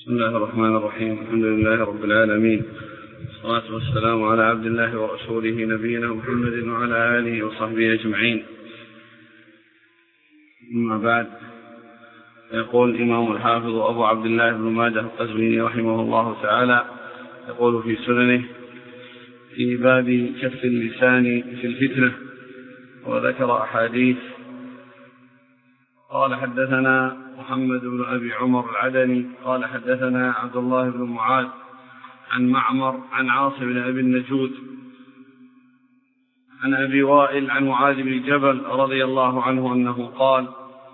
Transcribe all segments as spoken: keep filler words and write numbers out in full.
بسم الله الرحمن الرحيم. الحمد لله رب العالمين، والصلاة والسلام على عبد الله ورسوله نبينا محمد وعلى آله وصحبه أجمعين. أما بعد، يقول الإمام الحافظ أبو عبد الله بن ماجه القزويني رحمه الله تعالى يقول في سننه في باب كف اللسان في الفتنة، وذكر أحاديث. قال حدثنا محمد بن أبي عمر العدني قال حدثنا عبد الله بن معاذ عن معمر عن عاصم بن أبي النجود عن أبي وائل عن معاذ بن جبل رضي الله عنه أنه قال: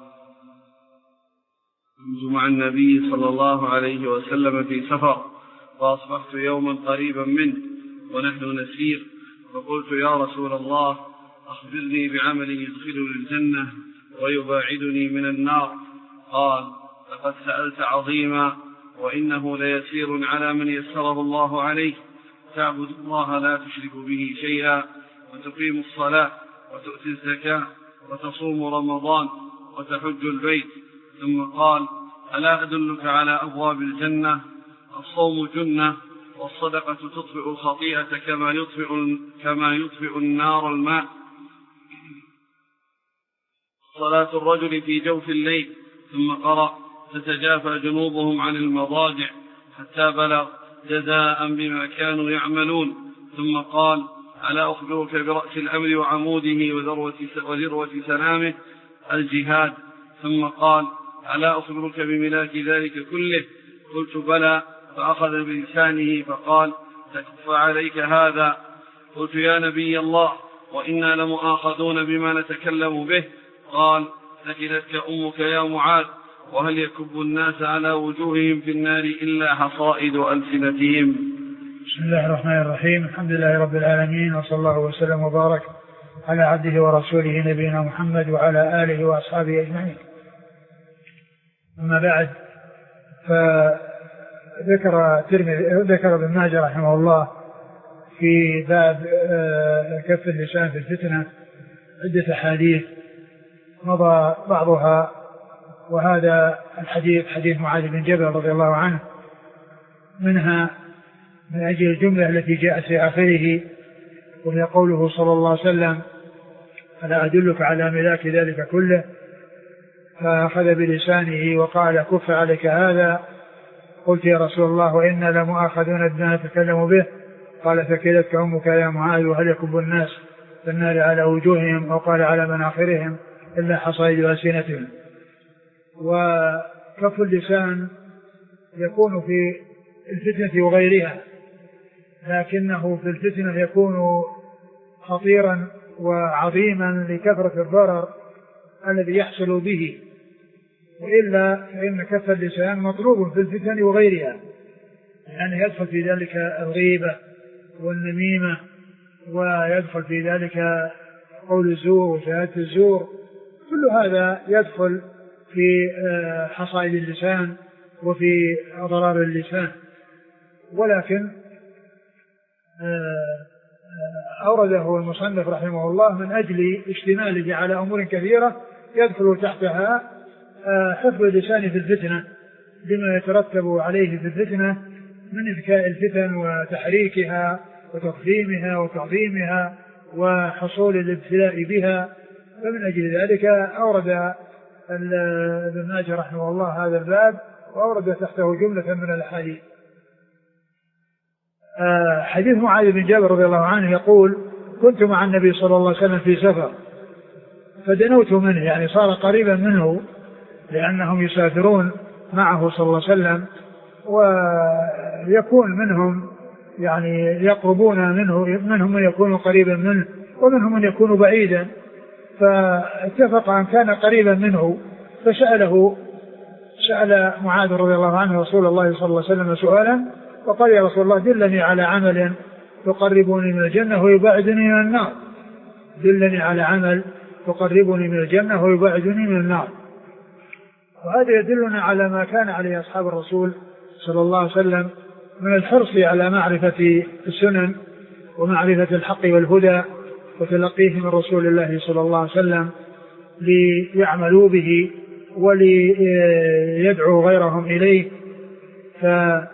كنت مع النبي صلى الله عليه وسلم في سفر، فأصبحت يوما قريبا منه ونحن نسير، فقلت: يا رسول الله، أخبرني بعمل يدخلني الجنة ويباعدني من النار. قال: لقد سألت عظيما، وإنه ليسير على من يسره الله عليه. تعبد الله لا تشرك به شيئا، وتقيم الصلاة، وتؤتي الزكاة، وتصوم رمضان، وتحج البيت. ثم قال: ألا أدلك على أبواب الجنة؟ الصوم جنة، والصدقة تطفئ الخطيئة كما يطفئ, كما يطفئ النار الماء. صلاة الرجل في جوف الليل. ثم قرأ: تتجافى جنوبهم عن المضاجع، حتى بلغ: جزاء بما كانوا يعملون. ثم قال: ألا أخبرك برأس الأمر وعموده وذروة سلامه؟ الجهاد. ثم قال: ألا أخبرك بملاك ذلك كله؟ قلت: بلى. فأخذ بلسانه فقال: تكف عليك هذا. قلت: يا نبي الله، وإنا لمؤاخذون بما نتكلم به. قال: ثكلتك أمك يا معاذ، وهل يكب الناس على وجوههم في النار إلا حصائد ألسنتهم. بسم الله الرحمن الرحيم. الحمد لله رب العالمين، وصلى الله وسلم وبارك على عبده ورسوله نبينا محمد وعلى آله وأصحابه أجمعين. أما بعد، فذكر ذكر ابن ماجه رحمه الله في باب كف اللسان في الفتنة عدة أحاديث مضى بعضها، وهذا الحديث حديث معاذ بن جبل رضي الله عنه، منها من أجل الجملة التي جاءت في آخره، وهي قوله صلى الله عليه وسلم: ألا أدلك على ملاك ذلك كله؟ فأخذ بلسانه وقال: كف عليك هذا. قلت: يا رسول الله، وإنا لمؤاخذون بما نتكلم به. قال: ثكلتك أمك يا معاذ، وهل يكب الناس في النار على وجوههم، أو قال على مناخرهم إلا حصائد ألسنتهم. وكف اللسان يكون في الفتنة وغيرها، لكنه في الفتنة يكون خطيرا وعظيما لكثرة الضرر الذي يحصل به، وإلا فإن كف اللسان مطلوب في الفتن وغيرها، يعني يدخل في ذلك الغيبة والنميمة، ويدخل في ذلك قول الزور وشهادة الزور، كل هذا يدخل في حصائد اللسان وفي أضرار اللسان. ولكن أورده المصنف رحمه الله من أجل اشتماله على أمور كثيرة يدخل تحتها حفظ اللسان في الفتنة، بما يترتب عليه في الفتنة من إذكاء الفتن وتحريكها وتقديمها وتعظيمها وحصول الابتلاء بها. فمن أجل ذلك أورد ابن ماجه رحمه الله هذا الباب، وأورد تحته جملة من الأحاديث. حديث معاذ بن جبل رضي الله عنه يقول: كنت مع النبي صلى الله عليه وسلم في سفر، فدنوت منه، يعني صار قريبا منه، لأنهم يسافرون معه صلى الله عليه وسلم، ويكون منهم يعني يقربون منه، منهم من يكون قريبا منه ومنهم من يكون بعيدا. فاتفق أن كان قريبا منه، فسأله سأل معاذ رضي الله عنه رسول الله صلى الله عليه وسلم سؤالا، فقال: يا رسول الله، دلني على عمل يقربني من الجنة ويبعدني من النار. دلني على عمل يقربني من الجنة ويبعدني من النار. وهذا يدلنا على ما كان عليه أصحاب الرسول صلى الله عليه وسلم من الحرص على معرفة السنن ومعرفة الحق والهدى وتلقيه من رسول الله صلى الله عليه وسلم ليعملوا به وليدعوا غيرهم إليه. ف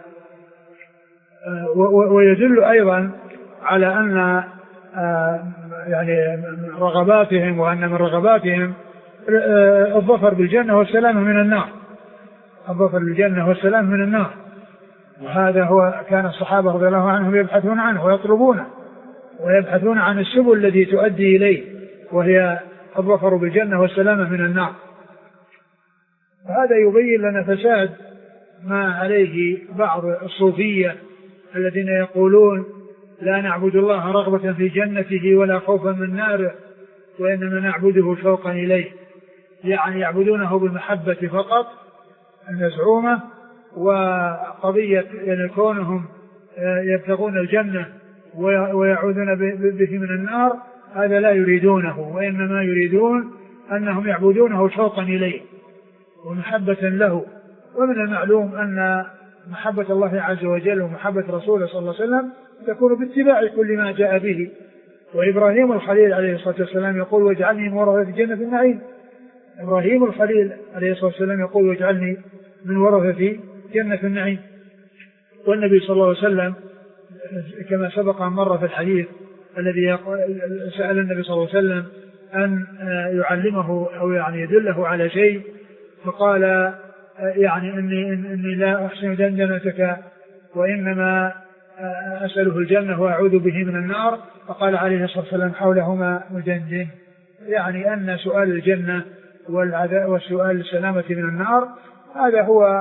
ويدل أيضا على أن يعني رغباتهم، وأن من رغباتهم الظفر بالجنة والسلام من النار، الظفر بالجنة والسلام من النار. وهذا هو كان الصحابة رضي الله عنهم يبحثون عنه ويطلبونه، ويبحثون عن السبل التي تؤدي إليه، وهي الظفر بالجنة والسلامة من النار. وهذا يبين لنا فساد ما عليه بعض الصوفية الذين يقولون لا نعبد الله رغبة في جنته ولا خوفا من ناره، وإنما نعبده شوقا إليه، يعني يعبدونه بالمحبة فقط المزعومة، وقضية يعني كونهم يبتغون الجنة ويعوذون به من النار هذا لا يريدونه، وإنما يريدون أنهم يعبدونه شوقا إليه ومحبة له. ومن المعلوم أن محبة الله عز وجل ومحبة رسوله صلى الله عليه وسلم تكون باتباع كل ما جاء به. وإبراهيم الخليل عليه الصلاة والسلام يقول واجعلني من ورثة جنة النعيم. إبراهيم الخليل عليه الصلاة والسلام يقول واجعلني من ورثة جنة النعيم. والنبي صلى الله عليه وسلم كما سبق مرة في الحديث الذي سأل النبي صلى الله عليه وسلم أن يعلمه أو يعني يدله على شيء، فقال يعني إني, إني لا أحسن دندنتك وإنما أسأله الجنة وأعوذ به من النار. فقال عليه الصلاة والسلام حولهما مدندن، يعني أن سؤال الجنة والعذاب والسؤال السلامة من النار هذا هو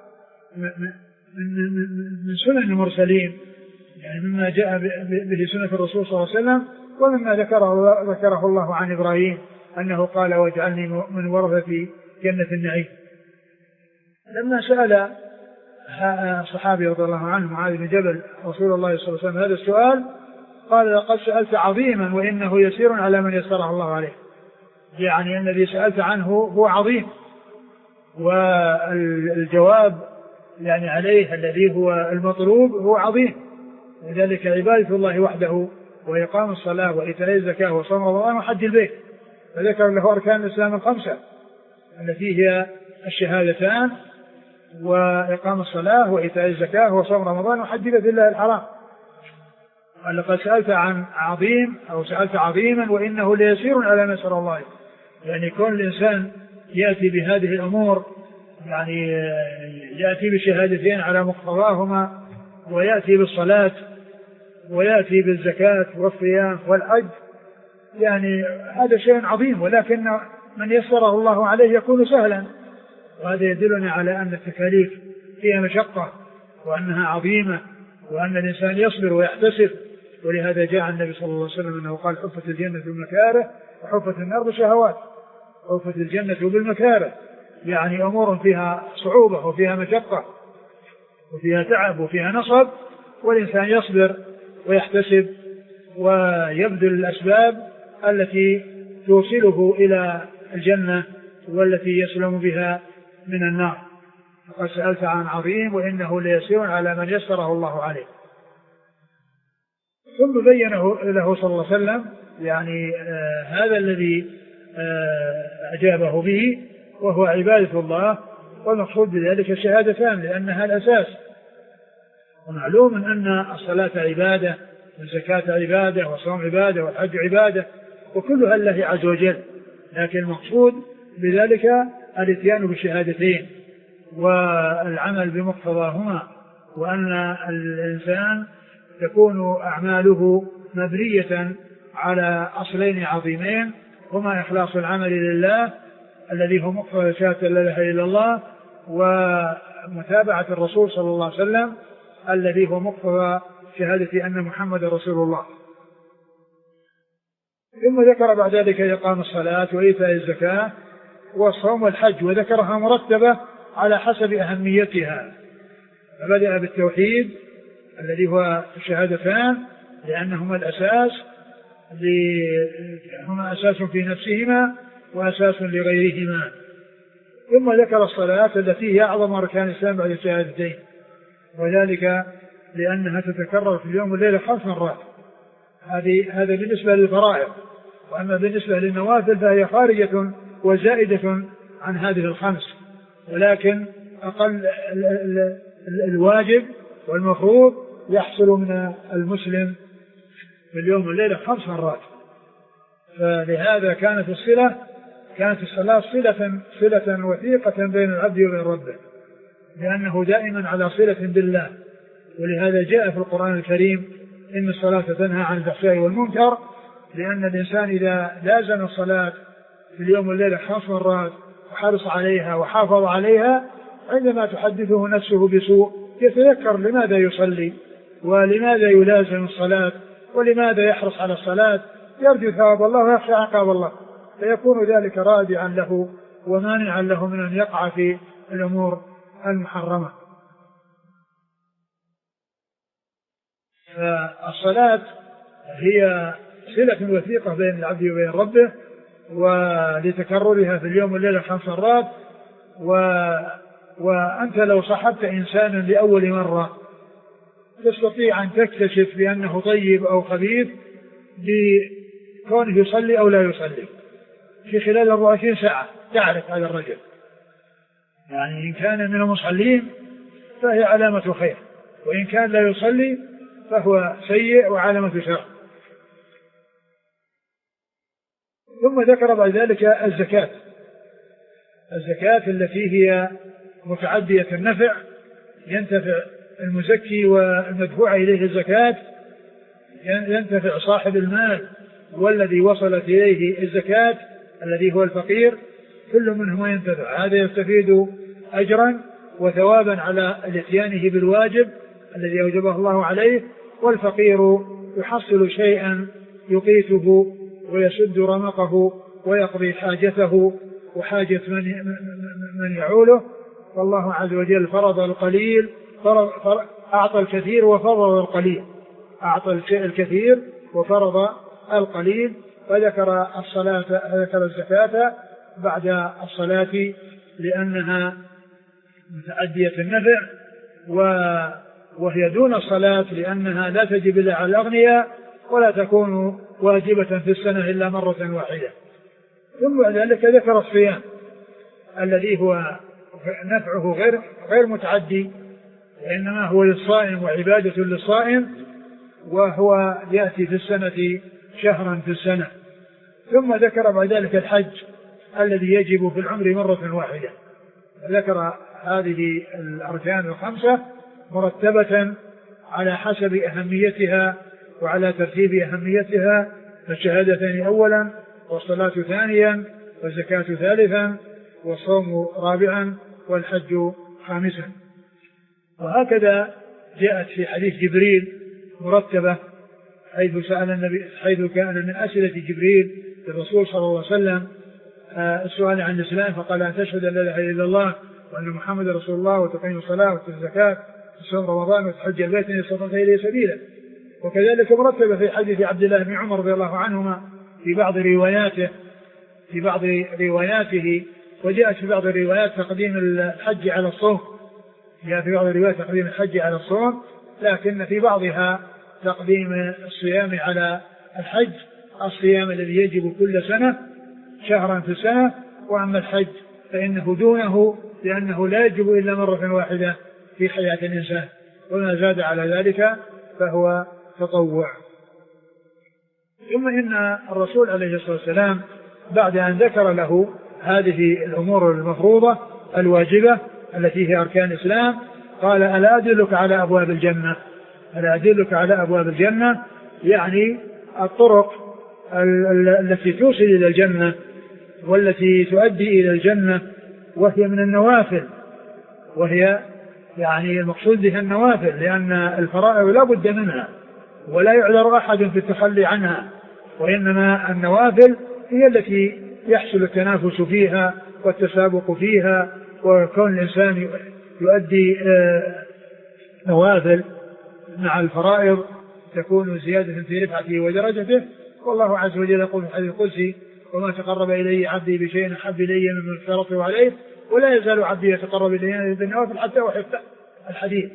من سنن المرسلين، يعني مما جاء به سنة الرسول صلى الله عليه وسلم، ومما ذكره, ذكره الله عن إبراهيم أنه قال واجعلني من ورثة جنة النعيم. لما سأل صحابي رضي الله عنه معاذ بن جبل رسول الله صلى الله عليه وسلم هذا السؤال قال لقد سألت عظيما وإنه يسير على من يسره الله عليه، يعني الذي سألت عنه هو عظيم، والجواب يعني عليه الذي هو المطلوب هو عظيم. لذلك عبادة الله وحده وإقام الصلاة وإيتاء الزكاة وصوم رمضان وحج البيت، فذكر له أركان الإسلام الخمسة التي هي الشهادتان وإقام الصلاة وإيتاء الزكاة وصوم رمضان وحج بيت الله الحرام. لقد سألت عن عظيم أو سألت عظيما وإنه ليسير على ما يسر الله، يعني كل الإنسان يأتي بهذه الأمور، يعني يأتي بشهادتين على مقتضاهما ويأتي بالصلاة ويأتي بالزكاة والصيام والحج، يعني هذا شيء عظيم، ولكن من يسره الله عليه يكون سهلا. وهذا يدلنا على أن التكاليف فيها مشقة وأنها عظيمة وأن الإنسان يصبر ويحتسب. ولهذا جاء النبي صلى الله عليه وسلم أنه قال حفت الجنة بالمكاره وحفت النار بالشهوات. حفت الجنة بالمكاره يعني أمور فيها صعوبة وفيها مشقة وفيها تعب وفيها نصب، والإنسان يصبر ويحتسب ويبذل الأسباب التي توصله إلى الجنة والتي يسلم بها من النار. فقد سألت عن عظيم وإنه ليسير على من يسره الله عليه. ثم بينه له صلى الله عليه وسلم يعني آه هذا الذي آه أجابه به وهو عبادة الله، والمقصود بذلك الشهادتان لأنها الأساس. ومعلوم أن الصلاة عبادة والزكاة عبادة والصوم عبادة والحج عبادة وكلها لله عز وجل، لكن المقصود بذلك الاتيان بالشهادتين والعمل بمقتضاهما، وأن الإنسان تكون أعماله مبنية على أصلين عظيمين هما إخلاص العمل لله الذي هو مقتضى شهادة لا إله إلا الله، ومتابعة الرسول صلى الله عليه وسلم الذي هو مقتضى شهادة أن محمد رسول الله. ثم ذكر بعد ذلك إقام الصلاة وإيتاء الزكاة والصوم والحج، وذكرها مرتبة على حسب أهميتها. فبدأ بالتوحيد الذي هو الشهادتان لأنهما الأساس، هما أساس في نفسهما وأساس لغيرهما. ثم ذكر الصلاة التي هي أعظم أركان الإسلام بعد الشهادتين، وذلك لأنها تتكرر في اليوم والليلة خمس مرات. هذه هذا بالنسبة للفرائض، وأما بالنسبة للنوافل فهي خارجة وزائدة عن هذه الخمس، ولكن أقل الواجب والمفروض يحصل من المسلم في اليوم والليلة خمس مرات. فلهذا كانت الصلة كانت الصلاة صلة صلة وثيقة بين العبد وبين ربه، لأنه دائما على صلة بالله. ولهذا جاء في القرآن الكريم إن الصلاة تنهى عن الفحشاء والمنكر، لأن الإنسان إذا لازم الصلاة في اليوم والليلة خمس مرات وحرص عليها وحافظ عليها، عندما تحدثه نفسه بسوء يتذكر لماذا يصلي ولماذا يلازم الصلاة ولماذا يحرص على الصلاة، يرجو ثواب الله ويخشى عقاب الله، فيكون ذلك رادعا له ومانعا له من أن يقع في الأمور المحرمة. فالصلاة هي صلة وثيقة بين العبد وبين ربه، ولتكررها في اليوم والليلة خمس مرات. و... وأنت لو صحبت إنسانا لأول مرة تستطيع أن تكتشف بأنه طيب أو خبيث بكونه يصلي أو لا يصلي في خلال أربعة وعشرين ساعة، تعرف هذا الرجل، يعني إن كان من المصلين فهي علامة خير، وإن كان لا يصلي فهو سيء وعلامة شر. ثم ذكر بعد ذلك الزكاة الزكاة التي هي متعدية النفع، ينتفع المزكي والمدفوع إليه الزكاة، ينتفع صاحب المال والذي وصلت إليه الزكاة الذي هو الفقير، كل منهما ينتفع. هذا يستفيد أجرا وثوابا على الاتيانه بالواجب الذي أوجبه الله عليه، والفقير يحصل شيئا يقيته ويسد رمقه ويقضي حاجته وحاجة من, من يعوله. والله عز وجل فرض القليل فرض فرض أعطى الكثير وفرض القليل أعطى الكثير وفرض القليل. فذكر الصلاة ذكر الزكاة بعد الصلاة لأنها متعدية النفع، وهي دون الصلاة لأنها لا تجب إلا على الأغنياء ولا تكون واجبة في السنة إلا مرة واحدة. ثم بعد ذلك ذكر الصيام الذي هو نفعه غير غير متعدي، وإنما هو للصائم وعبادة للصائم، وهو يأتي في السنة شهرا في السنة. ثم ذكر بعد ذلك الحج الذي يجب في العمر مرة واحدة. ذكر هذه الأركان الخمسة مرتبة على حسب أهميتها وعلى ترتيب أهميتها، فالشهادتين أولا، والصلاة ثانيا، والزكاة ثالثا، والصوم رابعا، والحج خامسا. وهكذا جاءت في حديث جبريل مرتبة، حيث سأل النبي حيث كان من أسئلة جبريل للرسول صلى الله عليه وسلم السؤال عن الإسلام، فقال أن تشهد أن لا إله إلا الله وأن محمد رسول الله وتقيم الصلاة وتؤتي الزكاة وتصوم رمضان وتحج البيت إن استطعت إليه سبيلا. وكذلك مرتبة في حديث عبد الله بن عمر رضي الله عنهما في بعض رواياته في بعض رواياته وجاءت في بعض الروايات تقديم الحج على الصوم، جاء في بعض الروايات تقديم الحج على الصوم، لكن في بعضها تقديم الصيام على الحج، الصيام الذي يجب كل سنة شهرا في السنة، وأما الحج فإنه دونه لأنه لا يجب إلا مرة واحدة في حياة الإنسان، وما زاد على ذلك فهو تطوع. ثم إن الرسول عليه الصلاة والسلام بعد أن ذكر له هذه الأمور المفروضة الواجبة التي هي أركان الإسلام قال ألا أدلك على أبواب الجنة ألا أدلك على أبواب الجنة، يعني الطرق التي توصل إلى الجنة والتي تؤدي إلى الجنة، وهي من النوافل، وهي يعني المقصود بها النوافل، لأن الفرائض لا بد منها ولا يعذر أحد في التخلي عنها، وإنما النوافل هي التي يحصل التنافس فيها والتسابق فيها، وكون الإنسان يؤدي نوافل مع الفرائض تكون زيادة في رفعته ودرجته. والله عز وجل يقول في الحديث القدسي وما تقرب إلي عبدي بشيء أحب إلي مما افترضته عليه ولا يزال عبدي يتقرب إلي بالنوافل حتى أحبه. الحديث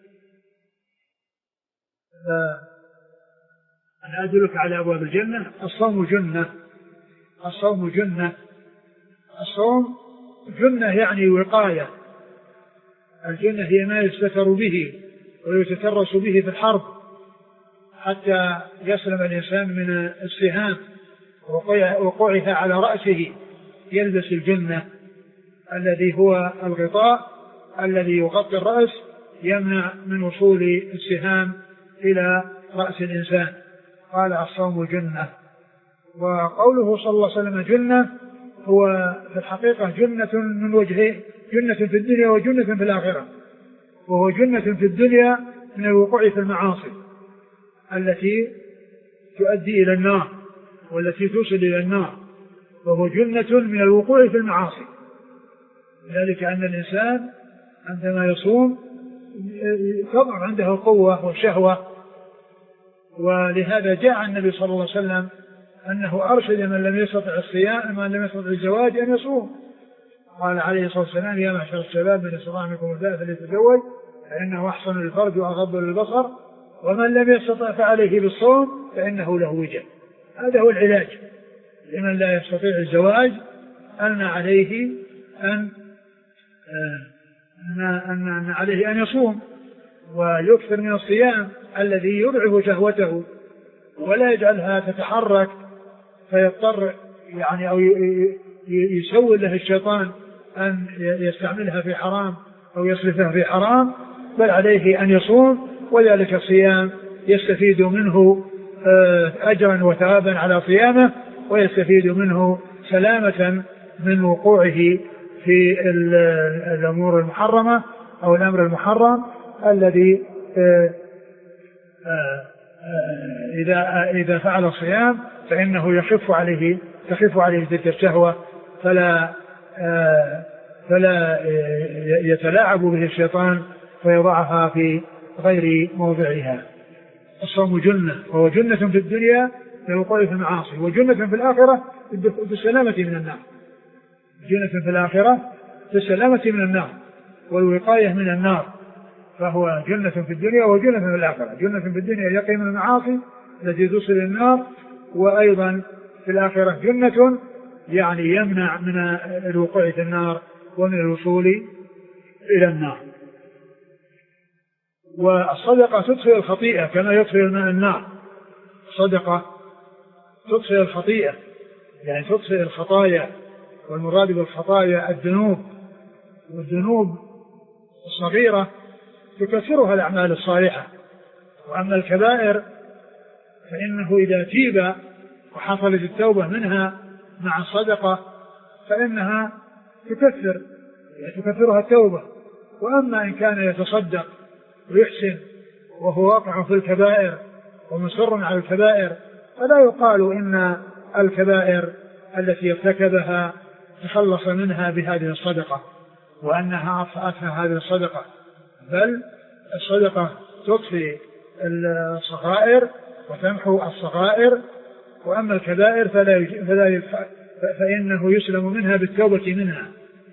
أنا أدلك على أبواب الجنة. الصوم جنة الصوم جنة الصوم جنة يعني وقاية، الجنة هي ما يستتر به ويتترس به في الحرب حتى يسلم الإنسان من السهام وقوعها على رأسه، يلبس الجنة الذي هو الغطاء الذي يغطي الرأس يمنع من وصول السهام إلى رأس الإنسان. قال الصوم جنة. وقوله صلى الله عليه وسلم جنة هو في الحقيقة جنة من وجهين، جنة في الدنيا وجنة في الآخرة. وهو جنة في الدنيا من الوقوع في المعاصي التي تؤدي إلى النار والتي توصل إلى النار، وهو جنة من الوقوع في المعاصي. ذلك أن الإنسان عندما يصوم تضعف عنده القوة والشهوة، ولهذا جاء النبي صلى الله عليه وسلم أنه أرشد من لم يستطع الصيام من لم يستطع الزواج أن يصوم. قال عليه الصلاة والسلام يا معشر الشباب من استطاع منكم الباءة فليتزوج فإنه أحسن للفرج وأغض للبصر ومن لم يستطع فعليه بالصوم فإنه له وجه. هذا هو العلاج لمن لا يستطيع الزواج، أن عليه أن أن أن عليه أن يصوم ويكثر من الصيام الذي يضعف شهوته ولا يجعلها تتحرك فيضطر يعني أو يسول له الشيطان أن يستعملها في حرام أو يصرفها في حرام، بل عليه أن يصوم. وذلك الصيام يستفيد منه أجرا وثوابا على صيامه، ويستفيد منه سلامة من وقوعه في الأمور المحرمة أو الأمر المحرم الذي إذا إذا فعل الصيام فإنه يخف عليه تخف عليه تلك الشهوة، فلا فلا يتلاعب به الشيطان ويضعها في غير موضعها. الصوم جنة، وهو جنة في الدنيا للوقوع في المعاصي، وجنة في الآخرة بالسلامة من النار. جنة في الآخرة بالسلامة من النار والوقاية من النار، فهو جنة في الدنيا وجنة في الآخرة. جنة في الدنيا يقي من المعاصي التي توصل النار، وأيضا في الآخرة جنة يعني يمنع من الوقوع في النار ومن الوصول إلى النار. والصدقة تطفئ الخطيئة كما يطفئ الماء النار. الصدقة تطفئ الخطيئة يعني تطفئ الخطايا، والمراد بالخطايا الذنوب، والذنوب الصغيرة تكثرها الأعمال الصالحة، وأما الكبائر فإنه إذا تيب وحصلت التوبة منها مع الصدقة فإنها تكثر تكثرها التوبة. وأما إن كان يتصدق ويحسن وهو واقع في الكبائر ومصر على الكبائر فلا يقال إن الكبائر التي ارتكبها تخلص منها بهذه الصدقة وأنها أطفأتها هذه الصدقة، بل الصدقة تطفي الصغائر وتمحو الصغائر، وأما الكبائر فلا فلا فإنه يسلم منها بالتوبة منها.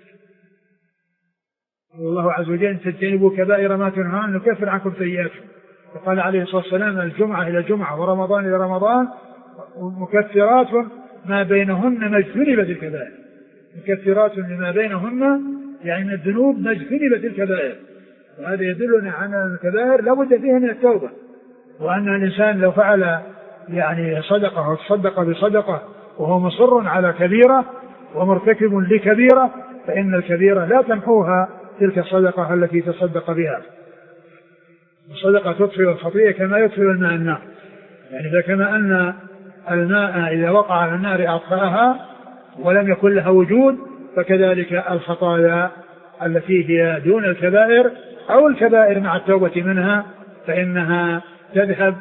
والله عز وجل تجتنبوا كبائر ما تنهون نكفر عنكم سيئاتكم. وقال عليه الصلاة والسلام الجمعة إلى الجمعة ورمضان إلى رمضان مكفرات ما بينهن ما اجتنبت الكبائر. مكفرات لما بينهن يعني من الذنوب ما اجتنبت الكبائر، وهذا يدلنا على الكبائر لا بد فيها من التوبة، وأن الإنسان لو فعل يعني صدقة أو تصدق بصدقة وهو مصر على كبيرة ومرتكب لكبيرة فإن الكبيرة لا تمحوها تلك الصدقة التي تصدق بها. الصدقة تطفئ الخطيئة كما يطفئ الماء النار، يعني إذا كما أن الماء إذا وقع على النار أطفأها ولم يكن لها وجود، فكذلك الخطايا التي هي دون الكبائر أو الكبائر مع التوبة منها فإنها تذهب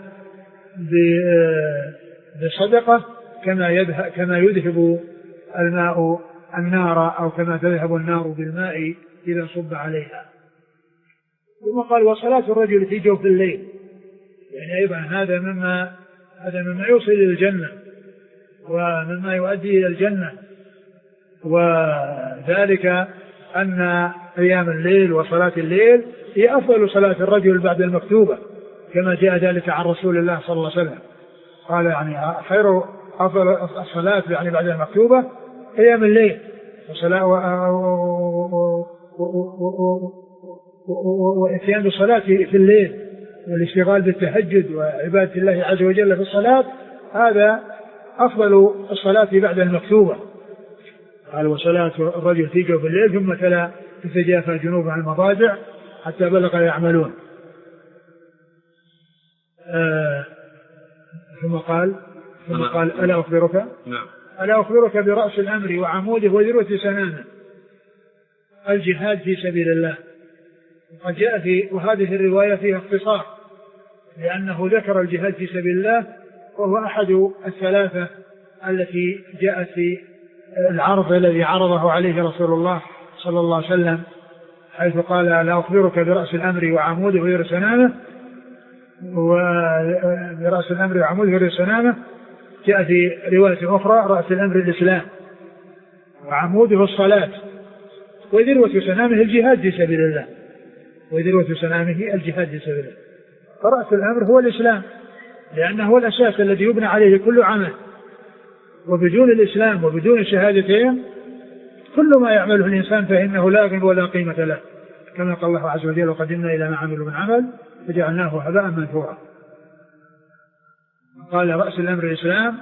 بالصدقة كما يذهب كما يذهب الماء النار أو كما تذهب النار بالماء إذا صب عليها. ثم قال وصلاة الرجل في جوف الليل، يعني أيضا هذا مما هذا مما يوصل إلى الجنة ومما يؤدي إلى الجنة، وذلك أن قيام الليل وصلاة الليل هي أفضل صلاة الرجل بعد المكتوبة كما جاء ذلك عن رسول الله صلى الله عليه وسلم. قال يعني خير أفضل الصلاة يعني بعد المكتوبة قيام الليل وصلاة وإتيان بالصلاة في الليل والاشتغال بالتهجد وعبادة الله عز وجل في الصلاة، هذا أفضل الصلاة بعد المكتوبة. قال وصلاة الرجل في جوف الليل ثم تلا تتجافى جنوب عن المضاجع حتى بلغ يعملون. آه ثم قال ثم قال ألا أخبرك نعم. ألا أخبرك برأس الأمر وعموده وذروة سنامه الجهاد في سبيل الله. وقد جاء في وهذه الرواية فيها اختصار لأنه ذكر الجهاد في سبيل الله وهو أحد الثلاثة التي جاءت في العرض الذي عرضه عليه رسول الله صلى الله عليه وسلم حيث قال لا أخبرك برأس الأمر وعموده وذروة سنامه وبرأس الأمر وعموده وذروة سنامه. جاء في رواية أخرى رأس الأمر الإسلام وعموده الصلاة وذروة سنامه الجهاد في سبيل الله وذروة سنامه الجهاد في سبيل الله. فرأس الأمر هو الإسلام لأنه هو الأساس الذي يبنى عليه كل عمل، وبدون الإسلام وبدون الشهادتين كل ما يعمله الإنسان فإنه لاغ ولا قيمة له، كما قال الله عز وجل وقدمنا إلى ما عملوا من عمل فجعلناه هباء منثورا. قال رأس الأمر الإسلام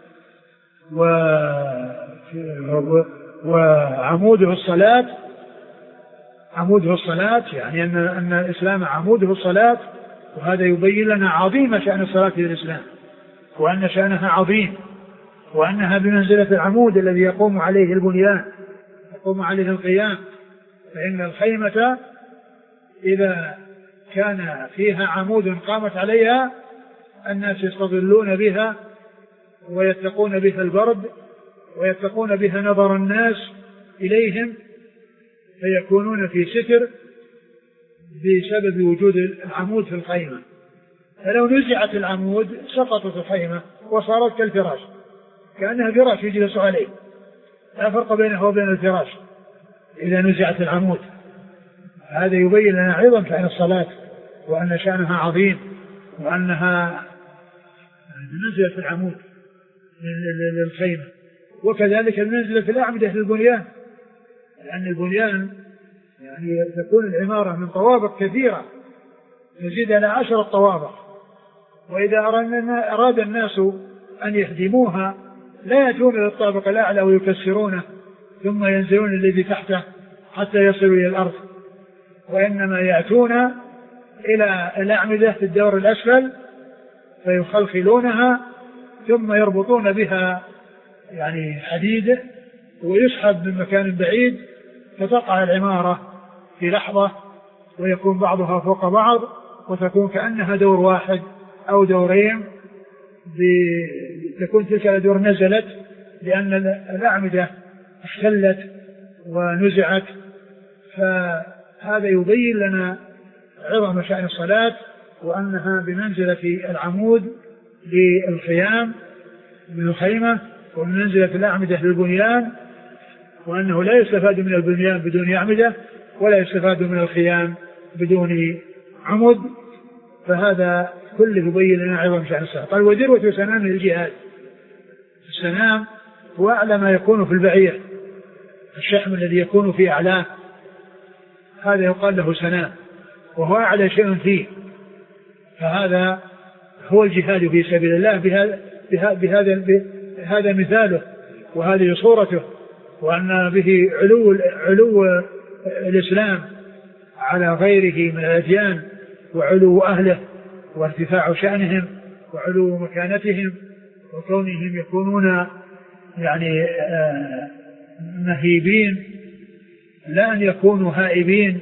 وعموده الصلاة. عموده الصلاة يعني أن, أن الإسلام عموده الصلاة، وهذا يبين لنا عظيم شأن الصلاة في الإسلام وأن شأنها عظيم وأنها بمنزلة العمود الذي يقوم عليه البنيان يقوم عليه القيام. فإن الخيمة إذا كان فيها عمود قامت عليها الناس يستظلون بها ويتقون بها البرد ويتقون بها نظر الناس إليهم فيكونون في ستر بسبب وجود العمود في الخيمة. فلو نزعت العمود سقطت الخيمة وصارت كالفراش كأنها فراش يجلس عليه، لا فرق بينه وبين الفراش إذا نزعت العمود. هذا يبين لنا عظم شأن الصلاة وأن شأنها عظيم وأنها بمنزلة العمود للخيمة، وكذلك بمنزلة الأعمدة للبنيان، لأن البنيان يعني تكون العمارة من طوابق كثيرة تزيد على عشرة طوابق، وإذا أراد الناس أن يهدموها لا يأتون إلى الطابق الأعلى ويكسرونه ثم ينزلون الذي تحته حتى يصلوا إلى الأرض، وإنما يأتون إلى الأعمدة في الدور الأسفل فيخلخلونها ثم يربطون بها يعني حديد ويسحب من مكان بعيد فتقع العمارة في لحظة ويكون بعضها فوق بعض وتكون كأنها دور واحد أو دورين، تكون تلك الدور نزلت لأن الأعمدة اختلت ونزعت. فهذا يبين لنا عظم شأن الصلاة وأنها بمنزلة العمود للخيام من الخيمة وبمنزلة الأعمدة للبنيان، وأنه لا يستفاد من البنيان بدون أعمدة ولا يستفاد من الخيام بدون عمود. فهذا كله يبين لنا عظم شأن الصلاة. قال وذروة سنام الجهاد. السنام هو أعلى ما يكون في البعير، الشحم الذي يكون في أعلاه هذا يقال له سنام وهو أعلى شيء فيه، فهذا هو الجهاد في سبيل الله. بهذا, بهذا, بهذا مثاله وهذه صورته، وأن به علو, علو الإسلام على غيره من الأديان وعلو أهله وارتفاع شأنهم وعلو مكانتهم وكونهم يكونون يعني مهيبين لا أن يكونوا هائبين.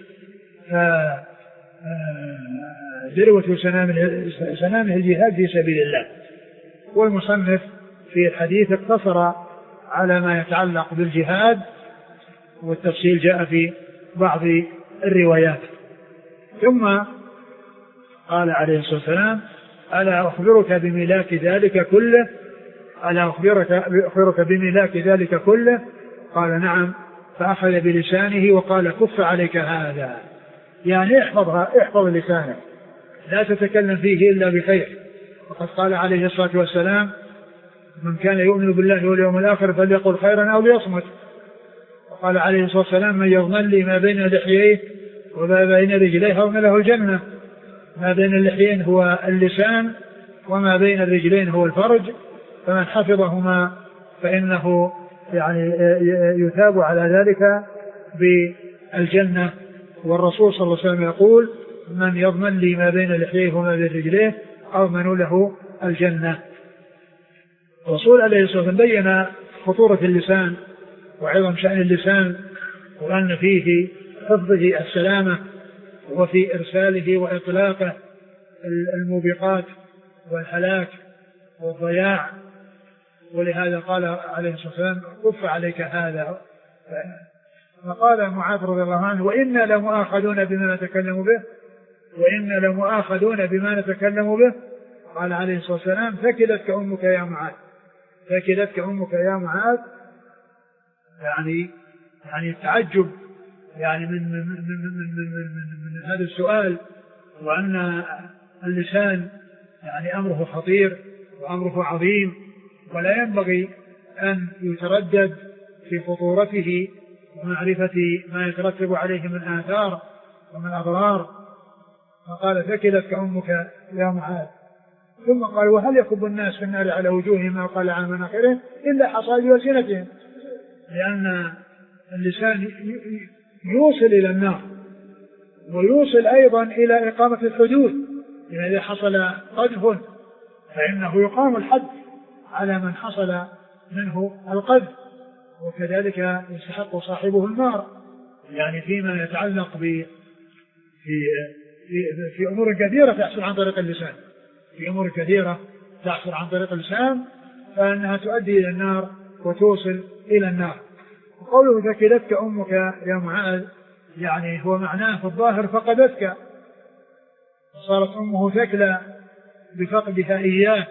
فذروة سنامه الجهاد في سبيل الله. والمصنف في الحديث اقتصر على ما يتعلق بالجهاد والتفصيل جاء في بعض الروايات. ثم قال عليه الصلاة والسلام ألا أخبرك بملاك ذلك كله ألا أخبرك, أخبرك بملاك ذلك كله؟ قال نعم. فأخذ بلسانه وقال كف عليك هذا، يعني احفظها احفظ لسانك لا تتكلم فيه إلا بخير. وقد قال عليه الصلاة والسلام من كان يؤمن بالله واليوم الآخر فليقل خيرا أو ليصمت. وقال عليه الصلاة والسلام من يضمن لي ما بين لحييه وما بين رجليه وما له الجنة. ما بين اللحيين هو اللسان وما بين الرجلين هو الفرج، فمن حفظهما فإنه يعني يثاب على ذلك بالجنة. والرسول صلى الله عليه وسلم يقول من يضمن لي ما بين لحييه وما بين رجليه أضمن له الجنة. الرسول عليه الصلاة والسلام بين خطورة اللسان وعظم شأن اللسان، وأن فيه حفظه السلامة وفي إرساله وإطلاقه الموبقات والهلاك والضياع. ولهذا قال عليه الصلاة والسلام كف عليك هذا. فقال معاذ رضي الله عنه وإنا لمؤاخذون بما نتكلم به وإنا لمؤاخذون بما نتكلم به. قال عليه الصلاة والسلام ثكلتك أمك يا معاذ، ثكلتك أمك يا معاذ، يعني يعني التعجب يعني من من من من, من, من, من, من هذا السؤال، وأن اللسان يعني أمره خطير وأمره عظيم، ولا ينبغي أن يتردد في خطورته ومعرفة ما يترتب عليه من آثار ومن أضرار. فقال ثكلتك أمك يا معاذ. ثم قال وهل يكب الناس في النار على وجوههم أو قال على مناخرهم إلا حصائد ألسنتهم، لأن اللسان يوصل إلى النار ويوصل أيضا إلى إقامة الحدود. يعني إذا حصل قذف فإنه يقام الحد على من حصل منه القذف، وكذلك يستحق صاحبه النار. يعني فيما يتعلق ب في في في أمور كثيرة تحصل عن طريق اللسان، في أمور كثيرة تحصل عن طريق اللسان فإنها تؤدي إلى النار وتوصل إلى النار. وقوله ثكلتك أمك يا معاذ يعني هو معناه في الظاهر فقدتك، صارت أمه ثكلى بفقدها إياه.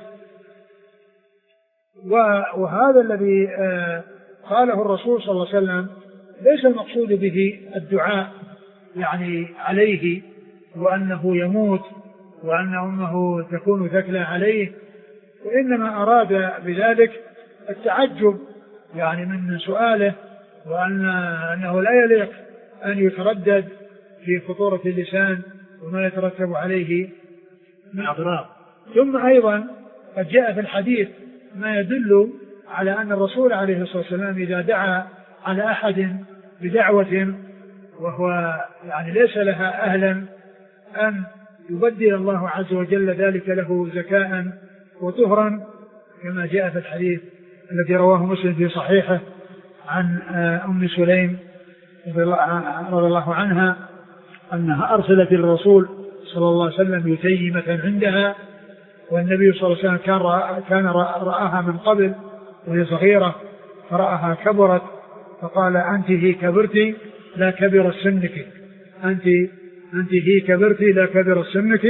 وهذا الذي قاله الرسول صلى الله عليه وسلم ليس المقصود به الدعاء يعني عليه وأنه يموت وأن أمه تكون ثكلى عليه، وإنما أراد بذلك التعجب يعني من سؤاله، وأن أنه لا يليق أن يتردد في خطورة اللسان وما يترتب عليه من أضرار. ثم أيضا قد جاء في الحديث ما يدل على أن الرسول عليه الصلاة والسلام إذا دعا على أحد بدعوة وهو يعني ليس لها أهلا أن يبدل الله عز وجل ذلك له زكاء وطهرا، كما جاء في الحديث الذي رواه مسلم في صحيحه عن أم سليم رضي الله عنها أنها أرسلت الرسول صلى الله عليه وسلم يتيمة عندها، والنبي صلى الله عليه وسلم كان رأى كان رآها من قبل وهي صغيرة فرآها كبرت، فقال أنت هي كبرتي لا كبر سنك، أنت أنت هي كبرتي لا كبر سنك.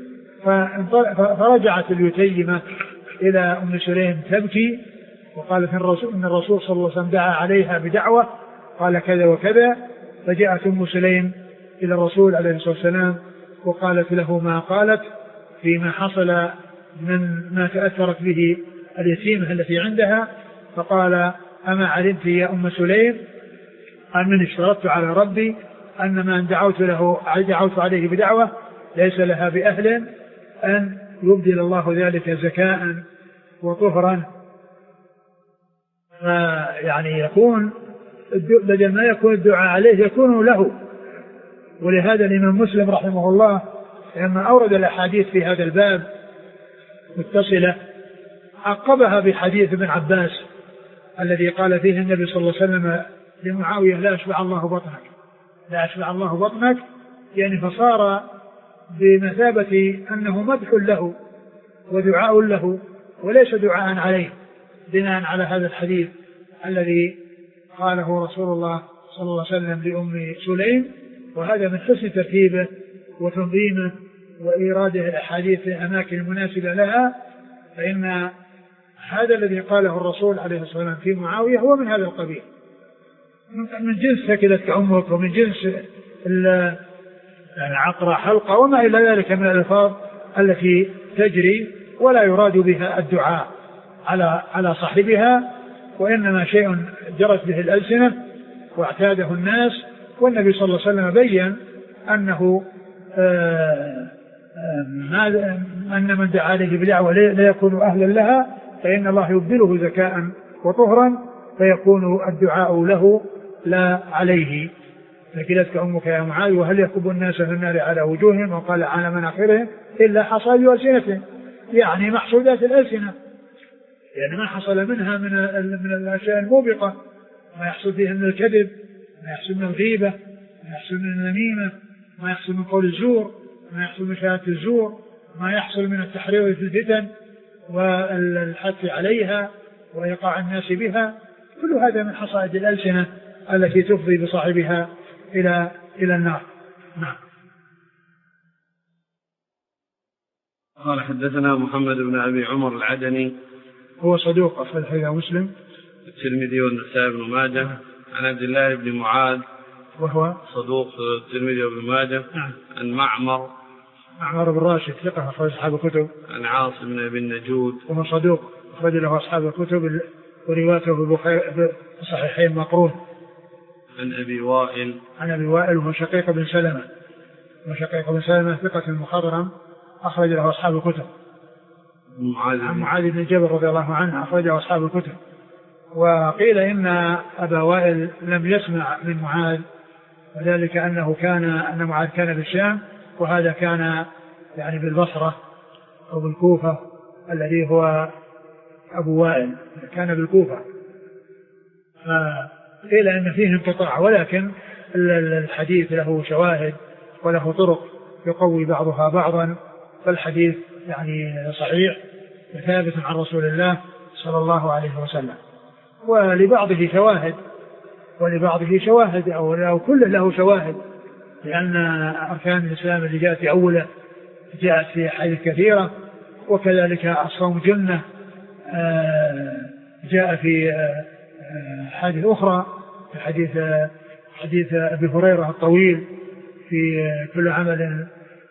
فرجعت اليتيمة إلى أم سليم تبكي وقالت الرسول إن الرسول صلى الله عليه وسلم دعا عليها بدعوة قال كذا وكذا. فجاءت أم سليم إلى الرسول عليه الصلاة والسلام وقالت له ما قالت فيما حصل من ما تأثرت به اليتيمة التي عندها. فقال أما علمت يا أم سليم أن من اشترطت على ربي أن من دعوت له دعوت عليه بدعوة ليس لها بأهل أن يبدل الله ذلك زكاء وطهرا. يعني يكون بدل ما يكون الدعاء عليه يكون له. ولهذا الإمام مسلم رحمه الله لما أورد الأحاديث في هذا الباب متصلة عقبها بحديث ابن عباس الذي قال فيه النبي صلى الله عليه وسلم لمعاوية لا أشبع الله بطنك لا أشبع الله بطنك، يعني فصار بمثابة أنه مدح له ودعاء له وليس دعاء عليه، بناء على هذا الحديث الذي قاله رسول الله صلى الله عليه وسلم لأم سليم. وهذا من حسن ترتيبه وتنظيمه وإيراده الأحاديث في الأماكن المناسبة لها، فإن هذا الذي قاله الرسول عليه الصلاة والسلام في معاوية هو من هذا القبيل، من جنس ثكلتك أمك ومن جنس يعني عقرة حلقة وما إلى ذلك من الألفاظ التي تجري ولا يراد بها الدعاء على على صاحبها، وإنما شيء جرت به الألسنة واعتاده الناس. والنبي صلى الله عليه وسلم بين أنه آه آه أن من دعا عليه بدعوة لا يكون أهلا لها فإن الله يبدله زكاء وطهرا فيكون الدعاء له لا عليه. ثكلتك أمك يا معاذ وهل يكب الناس في النار على وجوههم وقال على مناخرهم إلا حصاد ألسنتهم، يعني محصودات الألسنة، يعني ما حصل منها من من الأشياء الموبقة، ما يحصل فيها من الكذب، ما يحصل من الغيبة، ما يحصل من النميمة، ما يحصل من قول الزور، ما يحصل من شهادة الزور، ما يحصل من التحريض في الفتن والحث عليها وإيقاع الناس بها، كل هذا من حصائد الألسنة التي تفضي بصاحبها إلى إلى النار. نعم. قال حدثنا محمد بن أبي عمر العدني هو صدوق أخرج حديث مسلم الترمذي والنسائي بن ماجه عن عبد الله بن معاذ وهو صدوق الترمذي وابن ماجه نعم. عن معمر معمر بن راشد ثقة أخرج أصحاب الكتب عن عاصم بن أبي النجود وهو صدوق أخرج له أصحاب الكتب وروايته في الصحيحين مقرون. عن أبي وائل عن أبي وائل وهو شقيق بن سلمة وشقيق بن سلمة ثقة مخضرم أخرج له أصحاب الكتب. عن معاذ بن جبل رضي الله عنه أخرجه أصحاب الكتب. وقيل إن أبا وائل لم يسمع من معاذ وذلك أنه كان أن معاذ كان بالشام وهذا كان يعني بالبصرة أو بالكوفة الذي هو أبو وائل كان بالكوفة، فقيل إن فيه انقطاع، ولكن الحديث له شواهد وله طرق يقوي بعضها بعضا، فالحديث يعني صحيح وثابت عن رسول الله صلى الله عليه وسلم. ولبعضه شواهد ولبعضه شواهد أو كل له شواهد، لأن أركان الإسلام اللي جاءت في أوله جاءت في حديث كثيرة، وكذلك الصوم جنة جاء في حديث أخرى في حديث حديث أبي هريرة الطويل في كل عمل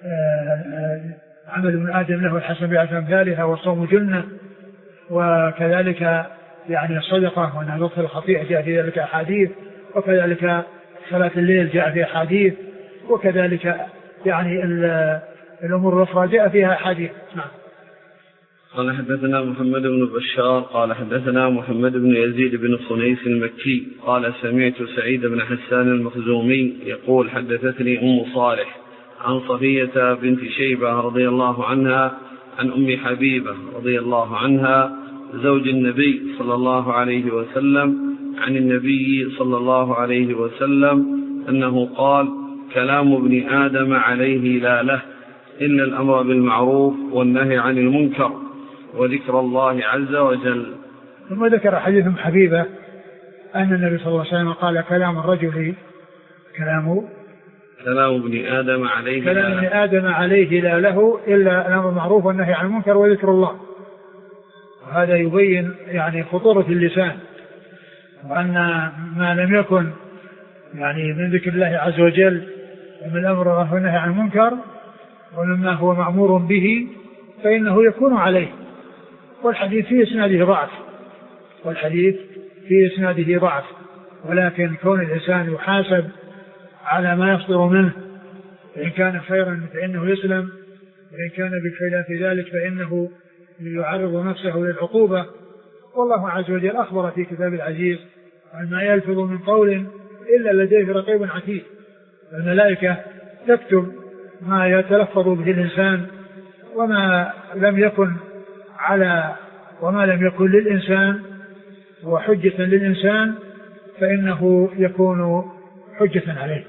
عمل من آدم له الحسن بعشر أمثالها والصوم جنة، وكذلك يعني الصدقة وأنها تغفر الخطيئة جاء في ذلك أحاديث، وكذلك صلاة الليل جاء في أحاديث، وكذلك يعني الأمور الأخرى جاء فيها أحاديث. نعم. قال حدثنا محمد بن بشار قال حدثنا محمد بن يزيد بن خنيس المكي قال سمعت سعيد بن حسان المخزومي يقول حدثتني أم صالح عن صفية بنت شيبة رضي الله عنها عن أم حبيبة رضي الله عنها زوج النبي صلى الله عليه وسلم عن النبي صلى الله عليه وسلم أنه قال كلام ابن آدم عليه لا له إلا الأمر بالمعروف والنهي عن المنكر وذكر الله عز وجل. ثم ذكر حديث أم حبيبة أن النبي صلى الله عليه وسلم قال كلام الرجل كلامه كلام ابن آدم عليه كلام ابن آدم عليه لا له إلا الأمر بالمعروف والنهي عن المنكر وذكر الله. وهذا يبين يعني خطورة اللسان، وأن ما لم يكن يعني من ذكر الله عز وجل ومن الأمر والنهي عن المنكر ومما هو مأمور به فإنه يكون عليه. والحديث في إسناده ضعف والحديث في إسناده ضعف ولكن كون الإنسان يحاسب على ما يصدر منه، إن كان خيرا فإنه يسلم، وإن كان بخلاف ذلك فإنه يعرض نفسه للعقوبة. والله عز وجل أخبر في كتاب العزيز عن ما يلفظ من قول إلا لديه رقيب عتيد. الملائكة تكتب ما يتلفظ به الإنسان، وما لم يكن على وما لم يكن للإنسان وحجة للإنسان فإنه يكون حجة عليه.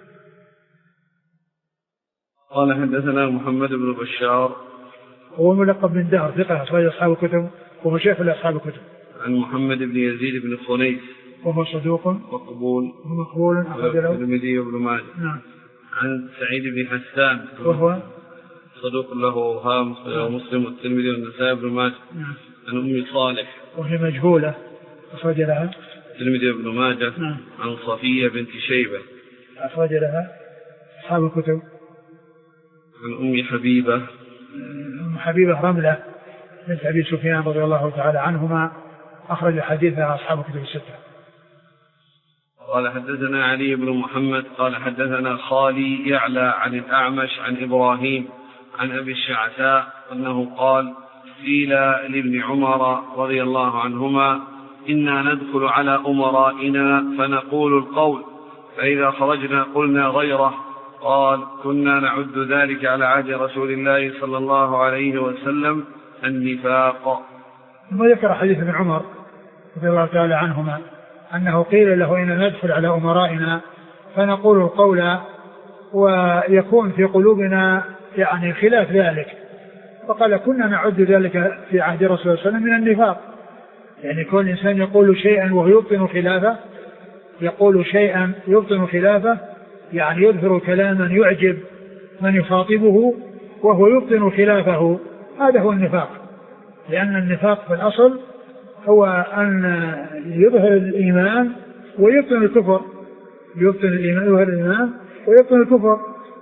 قال حدثنا محمد بن بشار هو ملقب من دار ثقة أخرج أصحاب الكتب وهو شيخ لأصحاب الكتب. عن محمد بن يزيد بن خنيس وهو صدوق وقبول ومقبول أخرج له الترمذي وابن ماجه. نعم. عن سعيد بن حسان وهو صدوق له هام ومسلم والترمذي والنسائي وابن ماجه. نعم. عن أم صالح وهي مجهولة أخرج لها الترمذي وابن ماجه. نعم. عن صفية بنت شيبة أخرج لها أصحاب الكتب. عن أم حبيبة أم حبيبة رملة بنت أبي سفيان رضي الله تعالى عنهما أخرج حديثها أصحاب الكتب الستة. قال حدثنا علي بن محمد قال حدثنا خالي يعلى عن الأعمش عن إبراهيم عن أبي الشعثاء أنه قال قيل لابن عمر رضي الله عنهما إنا ندخل على أمرائنا فنقول القول فإذا خرجنا قلنا غيره. قال كنا نعد ذلك على عهد رسول الله صلى الله عليه وسلم النفاق. ثم ذكر حديث ابن عمر رضي الله تعالى عنهما أنه قيل له إننا ندخل على أمرائنا فنقول القول ويكون في قلوبنا يعني خلاف ذلك، فقال كنا نعد ذلك في عهد رسول الله صلى الله عليه وسلم من النفاق، يعني كل إنسان يقول شيئا وهو يبطن خلافه، يقول شيئا يبطن خلافه يعني يظهر كلاما يعجب من يخاطبه وهو يبطن خلافه، هذا هو النفاق. لأن النفاق في الأصل هو أن يظهر الإيمان ويبطن الكفر، يبطن الإيمان يظهر الإيمان ويبطن الكفر.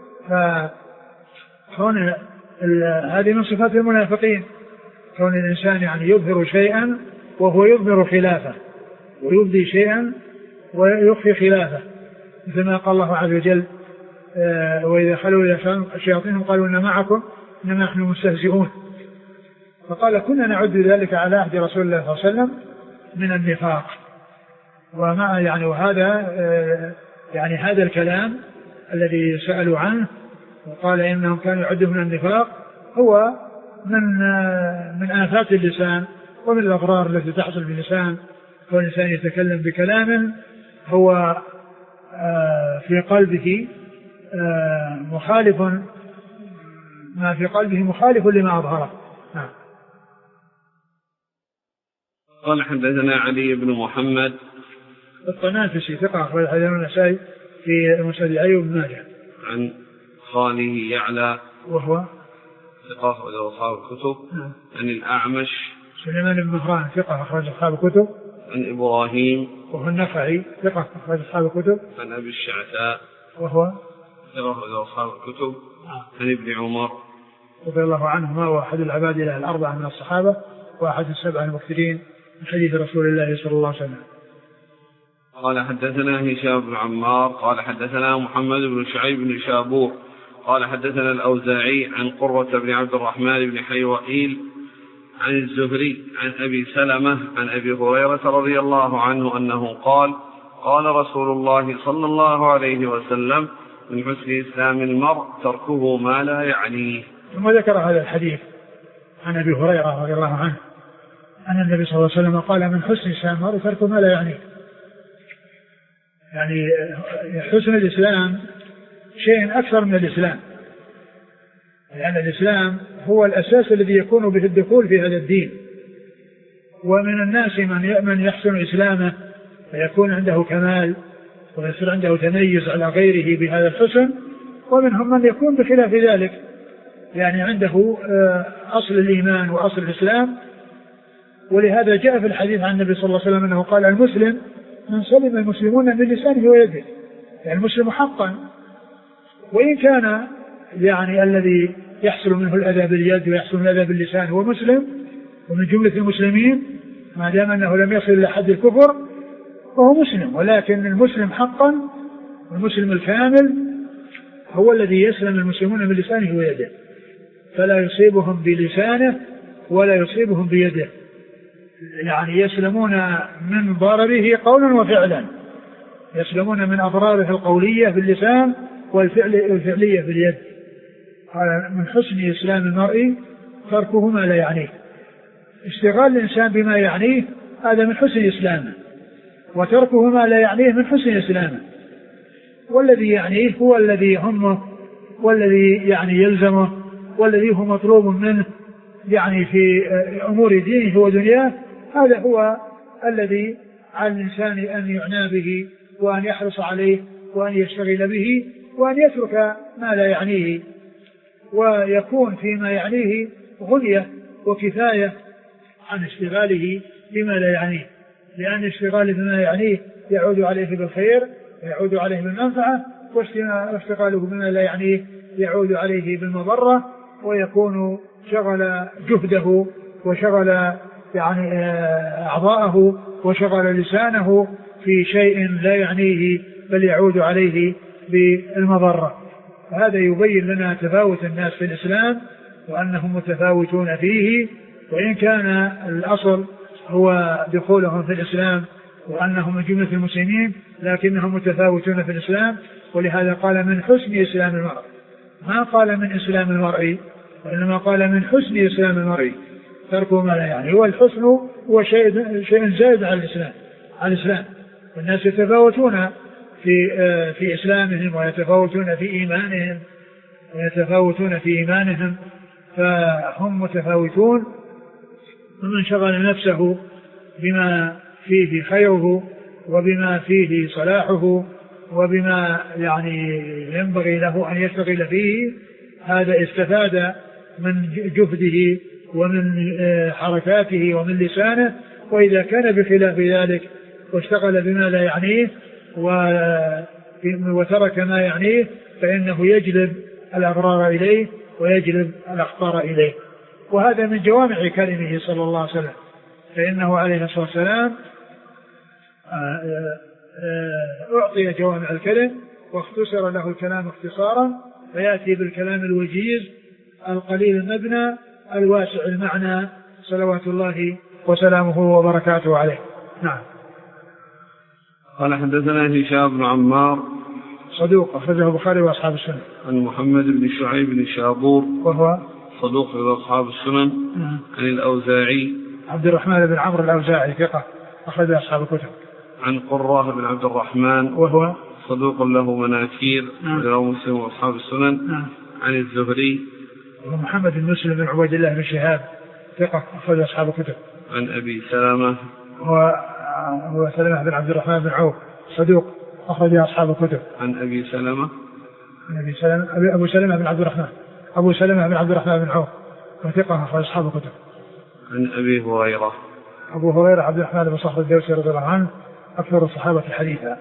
فهنا هذه من صفات المنافقين، كون الإنسان يعني يظهر شيئا وهو يظهر خلافه ويبدي شيئا ويخفي خلافه، مثل ما قال الله عز وجل آه وإذا خلوا إلى شياطينهم قالوا إن معكم إنما نحن مستهزئون. فقال كنا نعد ذلك على عهد رسول الله صلى الله عليه وسلم من النفاق. وما يعني وهذا آه يعني هذا الكلام الذي سألوا عنه وقال إنهم كانوا يعدوا من النفاق هو من آه من آفات اللسان ومن الأضرار التي تحصل باللسان، والإنسان يتكلم بكلام هو آه في قلبه آه مخالف، ما في قلبه مخالف لما أظهره. نعم. قال حدثنا علي بن محمد الطنافسي ثقة أخرج حديث النسائي في مسند أيوب بن ماجه عن خاله يعلى وهو ثقة أخرج أصحاب الكتب. نعم. عن الأعمش سليمان بن مهران ثقة أخرج أصحاب الكتب. عن إبراهيم وهو النخعي ثقة أخرج أصحاب الكتب. عن أبي الشعثاء وهو ثقة أخرج أصحاب الكتب. عن ابن عمر رضي الله عنهما وأحد العباد الأربعة من الصحابة وأحد السبعة المكثرين من حديث رسول الله صلى الله عليه وسلم. قال حدثنا هشام بن عمار قال حدثنا محمد بن شعيب بن شابور قال حدثنا الأوزاعي عن قرة بن عبد الرحمن بن حيوئيل عن الزهري عن أبي سلمة عن أبي هريرة رضي الله عنه أنه قال قال رسول الله صلى الله عليه وسلم من حسن إسلام المرء تركه ما لا يعنيه. ثم ذكر هذا الحديث عن أبي هريرة رضي الله عنه أن النبي صلى الله عليه وسلم قال من حسن إسلام المرء تركه ما لا يعنيه. يعني حسن الإسلام شيء أكثر من الإسلام، لأن الإسلام هو الأساس الذي يكون به الدخول في هذا الدين، ومن الناس من من يحسن إسلامه فيكون عنده كمال ويصير عنده تميز على غيره بهذا الحسن، ومنهم من يكون بخلاف ذلك، يعني عنده أصل الإيمان وأصل الإسلام. ولهذا جاء في الحديث عن النبي صلى الله عليه وسلم أنه قال المسلم من سلم المسلمون من لسانه ويده، يعني المسلم حقا وإن كان يعني الذي يحصل منه الأذى باليد ويحصل منه الأذى باللسان هو مسلم ومن جملة المسلمين ما دام أنه لم يصل إلى حد الكفر فهو مسلم، ولكن المسلم حقا المسلم الكامل هو الذي يسلم المسلمون من لسانه ويده، فلا يصيبهم بلسانه ولا يصيبهم بيده، يعني يسلمون من ضرره قولا وفعلا، يسلمون من أضراره القولية باللسان والفعل الفعلية باليد. قال من حسن إسلام المرء تركه ما لا يعنيه. اشتغال الإنسان بما يعنيه هذا من حسن إسلامه، وتركه ما لا يعنيه من حسن إسلامه. والذي يعنيه هو الذي يهمه والذي يعني يلزمه والذي هو مطلوب منه يعني في أمور دينه ودنياه، هذا هو الذي على الإنسان أن يعنى به وأن يحرص عليه وأن يشتغل به وأن يترك ما لا يعنيه، ويكون فيما يعنيه غنية وكفاية عن اشتغاله بما لا يعنيه، لأن اشتغاله بما يعنيه يعود عليه بالخير ويعود عليه بالمنفعة، واشتغاله بما لا يعنيه يعود عليه بالمضرة، ويكون شغل جهده وشغل يعني أعضاءه وشغل لسانه في شيء لا يعنيه بل يعود عليه بالمضرة. هذا يبين لنا تفاوت الناس في الإسلام وأنهم متفاوتون فيه، وإن كان الأصل هو دخولهم في الإسلام وأنهم من جملة المسلمين، لكنهم متفاوتون في الإسلام. ولهذا قال من حسن إسلام المرء، ما قال من إسلام المرء، وإنما قال من حسن إسلام المرء تركه ما لا يعني. هو الحسن هو شيء شيء زائد على الإسلام على الإسلام والناس يتفاوتون في في إسلامهم ويتفاوتون في إيمانهم ويتفاوتون في إيمانهم فهم متفاوتون. ومن شغل نفسه بما فيه خيره وبما فيه صلاحه وبما يعني ينبغي له أن يشتغل فيه، هذا استفاد من جهده ومن حركاته ومن لسانه. وإذا كان بخلاف ذلك واشتغل بما لا يعنيه وترك ما يعنيه فإنه يجلب الأضرار إليه ويجلب الأخطار إليه. وهذا من جوامع كلمه صلى الله عليه وسلم، فإنه عليه الصلاة والسلام أعطي جوامع الكلم واختصر له الكلام اختصارا، فيأتي بالكلام الوجيز القليل المبنى الواسع المعنى صلوات الله وسلامه وبركاته عليه. نعم. قال حدثنا هشام بن عمار صدوق أخرجه البخاري وأصحاب السنن. عن محمد بن شعيب بن شابور وهو صدوق لأصحاب السنن. نعم. عن الأوزاعي عبد الرحمن بن عمرو الأوزاعي ثقة أخرج أصحاب الكتب. عن قراه بن عبد الرحمن وهو صدوق له مناكير رواه مسلم وأصحاب السنن. نعم. عن الزهري محمد بن مسلم بن عبيد الله بن شهاب ثقة أخرج أصحاب الكتب. عن أبي سلمة هو سلمة بن عبد الرحمن بن عوف صدوق أخرج أصحاب الكتب. عن أبي سلمة أبي سلمة أبو سلمة بن عبد الرحمن أبو سلمة بن عبد الرحمن بن عوف وثقة أخرج أصحاب الكتب. عن أبي هريرة أبو هريرة عبد الرحمن بن صخر الدوسي رضي الله عنه أكثر الصحابة حديثا.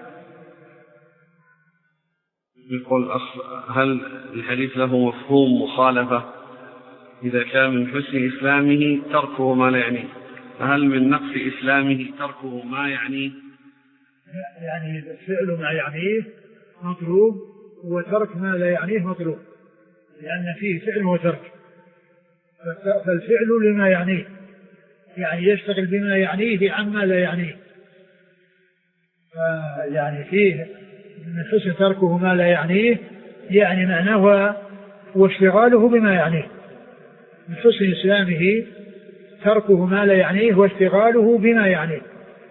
يقول أخ هل الحديث له مفهوم مخالفة إذا كان من حسن إسلامه تركه ما لا يعنيه، فهل من نقص إسلامه تركه ما يعنيه؟ يعني فعل ما يعنيه مطلوب وترك ما لا يعنيه مطلوب، لأن فيه فعل وترك. فالفعل لما يعنيه يعني يشتغل بما يعنيه عما لا يعنيه، يعني فيه من حسن تركه ما لا يعنيه يعني معناه واشتغاله بما يعنيه. من حسن إسلامه تركه ما لا يعنيه واشتغاله بما يعنيه.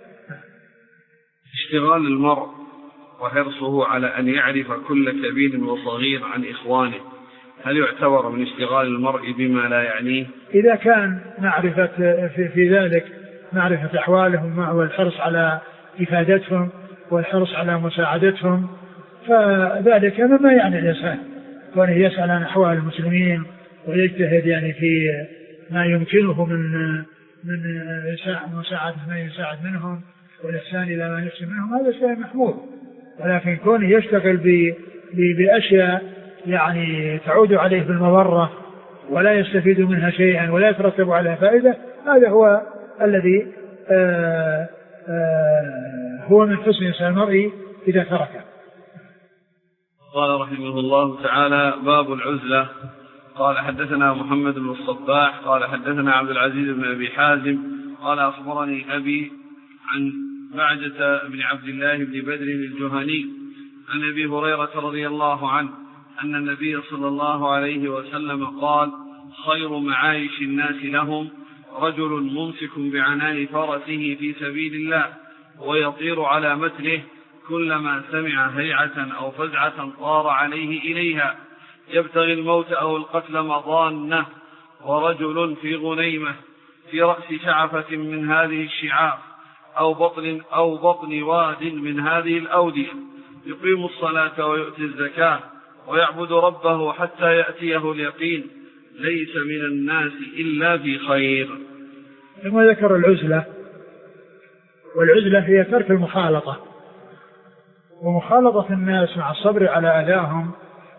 اشتغال المرء وحرصه على أن يعرف كل كبير وصغير عن إخوانه هل يعتبر من اشتغال المرء بما لا يعنيه؟ إذا كان معرفة في, في ذلك معرفة أحوالهم والحرص على إفادتهم والحرص على مساعدتهم فذلك مما يعني الإنسان، وأنه يسأل عن أحوال المسلمين ويجتهد يعني في ما يمكنه من من مساعدة ما يساعد منهم والإحسان إلى ما يحسن منهم، هذا شيء محمود. ولكن كونه يشتغل بأشياء يعني تعود عليه بالمضرة ولا يستفيد منها شيئا ولا يترتب عليها فائدة، هذا هو الذي آآ آآ هو من حسن إسلام المرء إذا تركه. قال رحمه الله تعالى: باب العزلة. قال حدثنا محمد بن الصباح قال حدثنا عبد العزيز بن أبي حازم قال أخبرني أبي عن بعجة بن عبد الله بن بدر الجهني عن أبي هريرة رضي الله عنه أن النبي صلى الله عليه وسلم قال: خير معايش الناس لهم رجل ممسك بعنان فرسه في سبيل الله ويطير على متنه كلما سمع هيعة أو فزعة طار عليه إليها يبتغي الموت أو القتل مضانه، ورجل في غنيمة في رأس شعفة من هذه الشعاب أو بطن, أو بطن واد من هذه الأودية يقيم الصلاة ويؤتي الزكاة ويعبد ربه حتى يأتيه اليقين ليس من الناس إلا في خير. ثم ذكر العزلة، والعزلة هي ترك المخالطة، ومخالطة الناس مع الصبر على أذاهم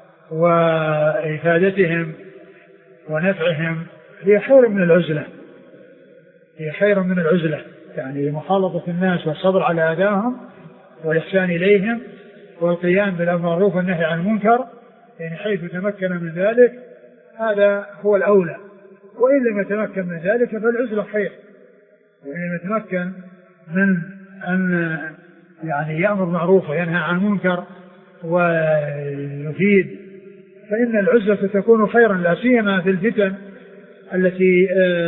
وإفادتهم ونفعهم هي خير من العزلة، هي خير من العزلة. يعني مخالطة الناس والصبر على أذاهم والإحسان إليهم والقيام بالمعروف والنهي عن المنكر، يعني حيث تمكن من ذلك هذا هو الأولى. وإن لم يتمكن من ذلك فالعزلة خير، وإن لم يتمكن من أن يعني يأمر معروف وينهى عن المنكر ويفيد فإن العزلة تكون خيرا، لا سيما في الفتن التي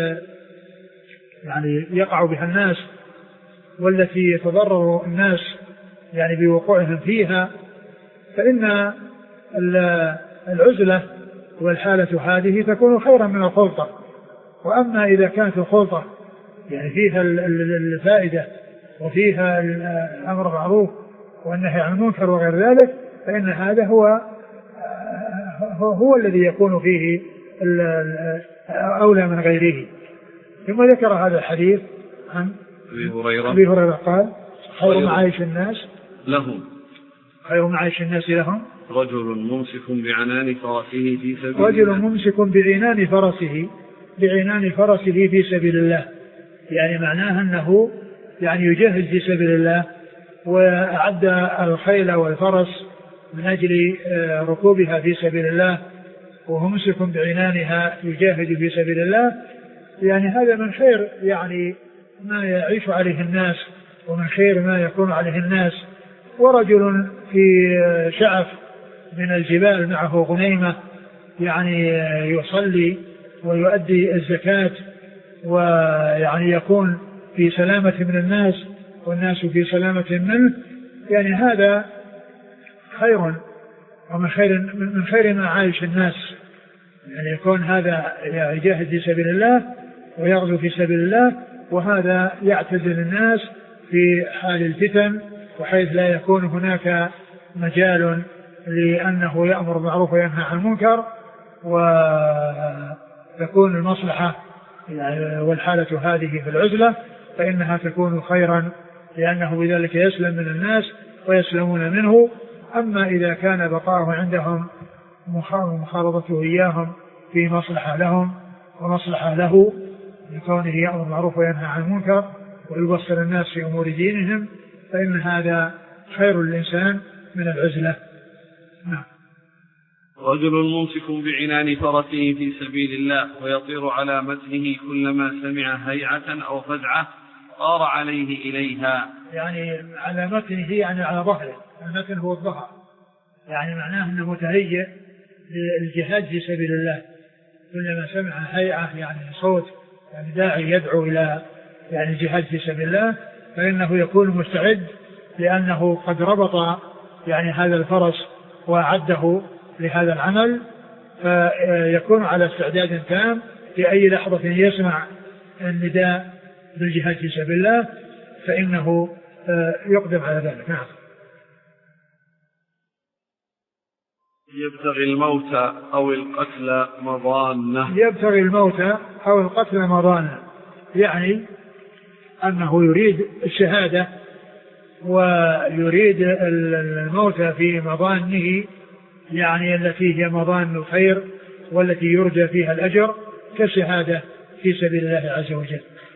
يعني يقع بها الناس والتي يتضرر الناس يعني بوقوعهم فيها، فإن العزلة والحالة هذه تكون خيرا من الخلطة. وأما إذا كانت الخلطة يعني فيها الفائدة وفيها الأمر معروف والنهي عن المنكر وغير ذلك فإن هذا هو هو الذي يكون فيه أولى من غيره. ثم ذكر هذا الحديث عن أبي هريرة قال خير معايش الناس لهم خير معايش الناس لهم رجل ممسك بعنان فرسه في سبيل الله رجل ممسك بعنان فرسه بعنان فرسه في سبيل الله، يعني معناها أنه يعني يجاهد في سبيل الله وأعد الخيل والفرس من أجل ركوبها في سبيل الله، وهو ممسك بعنانها يجاهد في سبيل الله. يعني هذا من خير يعني ما يعيش عليه الناس ومن خير ما يكون عليه الناس. ورجل في شعف من الجبال معه غنيمة يعني يصلي ويؤدي الزكاة ويعني يكون في سلامة من الناس والناس في سلامة منه، يعني هذا خير ومن خير من خير ما عايش الناس، يعني يكون هذا يجاهد في سبيل الله ويغزو في سبيل الله، وهذا يعتزل الناس في حال الفتن وحيث لا يكون هناك مجال لأنه يأمر بالمعروف وينهى عن المنكر وتكون المصلحة والحالة هذه في العزلة فإنها تكون خيرا لأنه بذلك يسلم من الناس ويسلمون منه. أما إذا كان بقاءه عندهم مخالطته إياهم في مصلحة لهم ومصلحة له لكونه يأمر بالمعروف وينهى عن المنكر ويبصر الناس في أمور دينهم فإن هذا خير للإنسان من العزلة. نعم. رجل ممسك بعنان فرسه في سبيل الله ويطير على متنه كلما سمع هيعة أو فزعة طار عليه إليها، يعني على متنه يعني على ظهره، المتن هو الظهر، يعني معناه أنه متهيئ للجهاد في سبيل الله، كلما سمع هيعة يعني صوت يعني داعي يدعو إلى يعني الجهاد في سبيل الله فإنه يكون مستعد لأنه قد ربط يعني هذا الفرس وأعده لهذا العمل، فيكون على استعداد تام في أي لحظة يسمع النداء بالجهاد في سبيل الله فإنه يقدم على ذلك. نعم. يبتغي الموت أو القتل مضانة يبتغي الموت أو القتل مضانة، يعني أنه يريد الشهادة ويريد الموت في مضانه، يعني التي هي مضان الخير والتي يرجى فيها الأجر كالشهادة في سبيل الله عز وجل.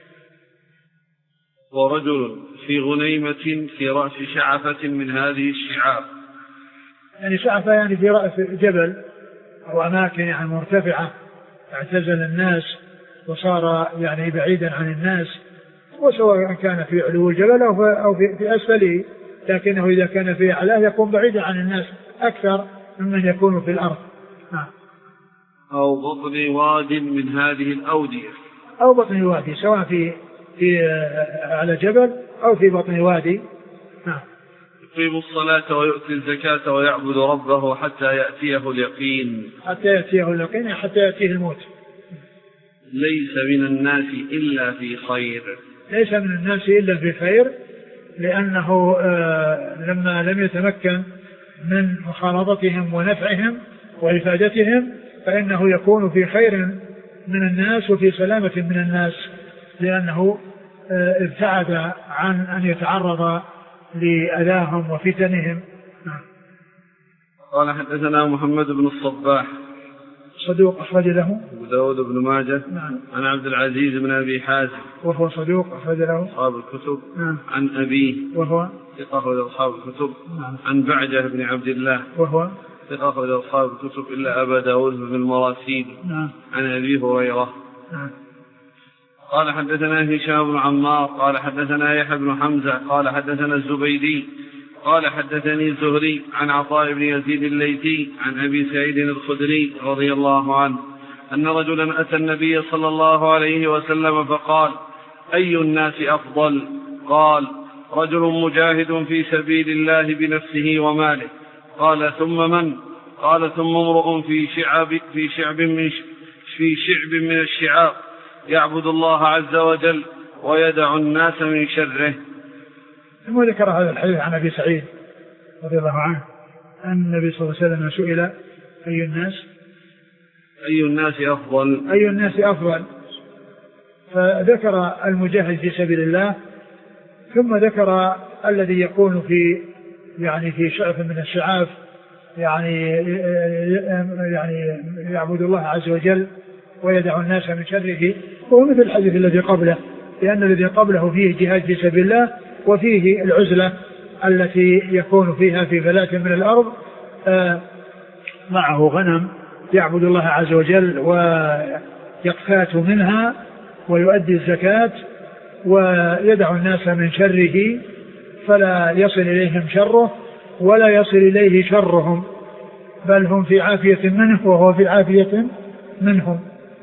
ورجل في غنيمة في رأس شعفة من هذه الشعاب، يعني شعفة يعني في رأس جبل أو أماكن يعني مرتفعة اعتزل الناس وصار يعني بعيدا عن الناس، وسواء كان في علو الجبل أو في أسفله، لكنه إذا كان في أعلاه يكون بعيدا عن الناس أكثر ممن يكون في الأرض. نعم. أو بطن واد من هذه الأودية أو بطن وادي، سواء في في على جبل أو في بطن وادي. نعم. يقيم الصلاة ويؤتي الزكاة ويعبد ربه حتى يأتيه اليقين حتى يأتيه اليقين حتى يأتيه الموت. ليس من الناس إلا في خير ليس من الناس إلا في خير، لأنه آه لما لم يتمكن من مخالطتهم ونفعهم وإفادتهم فإنه يكون في خير من الناس وفي سلامة من الناس، لأنه آه ابتعد عن أن يتعرض لأذاهم وفتنهم. قال حدثنا محمد بن الصباح. صدوق أخرج له أبو داود بن ماجه. نعم. عن عبد العزيز بن أبي حازم وهو صدوق أخرج له أصحاب الكتب. نعم. عن أبيه وهو ثقة أخرج أصحاب الكتب. نعم. عن بعجة بن عبد الله وهو ثقة أخرج أصحاب الكتب إلا أبا داود في المراسيل. نعم. عن أبي هريرة. نعم. قال حدثنا هشام بن عمار قال حدثنا يحيى بن حمزة قال حدثنا الزبيدي قال حدثني الزهري عن عطاء بن يزيد الليثي عن أبي سعيد الخدري رضي الله عنه أن رجلا أتى النبي صلى الله عليه وسلم فقال: أي الناس أفضل؟ قال: رجل مجاهد في سبيل الله بنفسه وماله. قال: ثم من؟ قال: ثم امرؤ في شعب في شعب من في شعب من الشعاب يعبد الله عز وجل ويدع الناس من شره. ثم ذكر هذا الحديث عن أبي سعيد رضي الله عنه أن النبي صلى الله عليه وسلم سئل: أي الناس أي الناس أفضل؟ أي الناس أفضل؟ فذكر المجاهد في سبيل الله، ثم ذكر الذي يكون في يعني في شعب من الشعاب يعني يعني يعبد الله عز وجل ويدع الناس من شره، وهو مثل الحديث الذي قبله، لأن الذي قبله فيه جهاد في سبيل الله وفيه العزلة التي يكون فيها في فلاة من الأرض معه غنم يعبد الله عز وجل ويقتات منها ويؤدي الزكاة ويدع الناس من شره فلا يصل إليهم شره ولا يصل إليه شرهم، بل هم في عافية منه وهو في عافية منهم.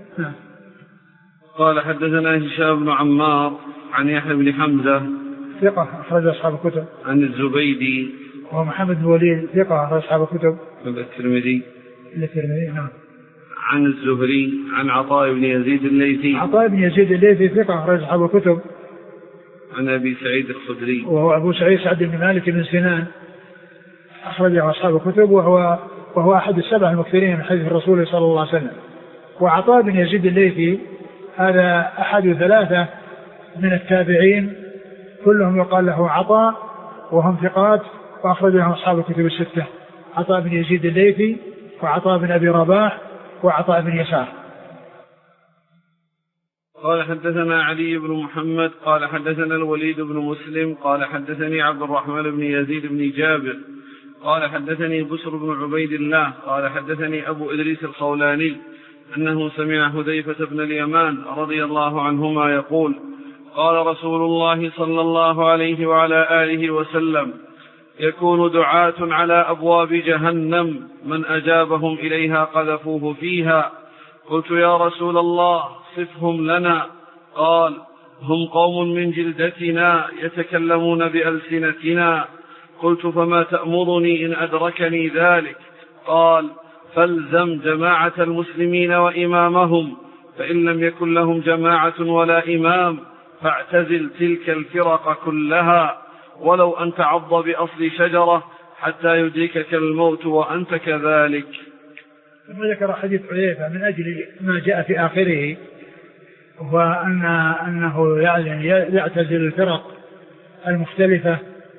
قال حدثنا هشام بن عمار عن يحيى بن حمزة ثقة أخرج أصحاب الكتب. عن الزبيدي ومحمد بن وليد ثقة أخرج أصحاب الكتب. الترمذي الترمذي نعم. عن الزهري عن عطاء بن يزيد الليثي عطاء بن يزيد الليثي ثقة أخرج أصحاب الكتب. عن أبي سعيد الخدري وهو أبو سعيد سعد بن مالك بن سنان أخرجه أصحاب الكتب، وهو وهو أحد السبع المكثرين من حديث الرسول صلى الله عليه وسلم. وعطاء بن يزيد الليثي هذا أحد ثلاثة من التابعين كلهم يقال له عطاء وهم ثقات وأخرجهم أصحاب الكتب الستة: عطاء بن يزيد الليثي وعطاء بن أبي رباح وعطاء بن يسار. قال حدثنا علي بن محمد قال حدثنا الوليد بن مسلم قال حدثني عبد الرحمن بن يزيد بن جابر قال حدثني بسر بن عبيد الله قال حدثني أبو إدريس الخولاني أنه سمع حذيفة بن اليمان رضي الله عنهما يقول: قال رسول الله صلى الله عليه وعلى آله وسلم: يكون دعاة على أبواب جهنم من أجابهم إليها قذفوه فيها. قلت: يا رسول الله صفهم لنا. قال: هم قوم من جلدتنا يتكلمون بألسنتنا. قلت: فما تأمرني إن أدركني ذلك؟ قال: فالزم جماعة المسلمين وإمامهم، فإن لم يكن لهم جماعة ولا إمام فاعتزل تلك الفرق كلها ولو أن تعض بأصل شجرة حتى يدركك الموت وأنت كذلك. ثم ذكر حديث حذيفة من أجل ما جاء في آخره، وأن أنه يعني يعتزل الفرق المختلفة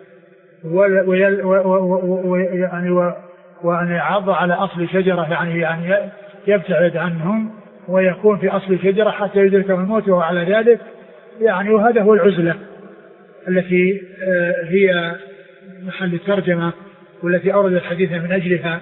وأن يعض على أصل شجرة، يعني يعني يبتعد عنهم ويكون في أصل شجرة حتى يدركه الموت وهو على ذلك، يعني وهذا هو العزلة التي هي محل الترجمة والتي أورد الحديث من أجلها.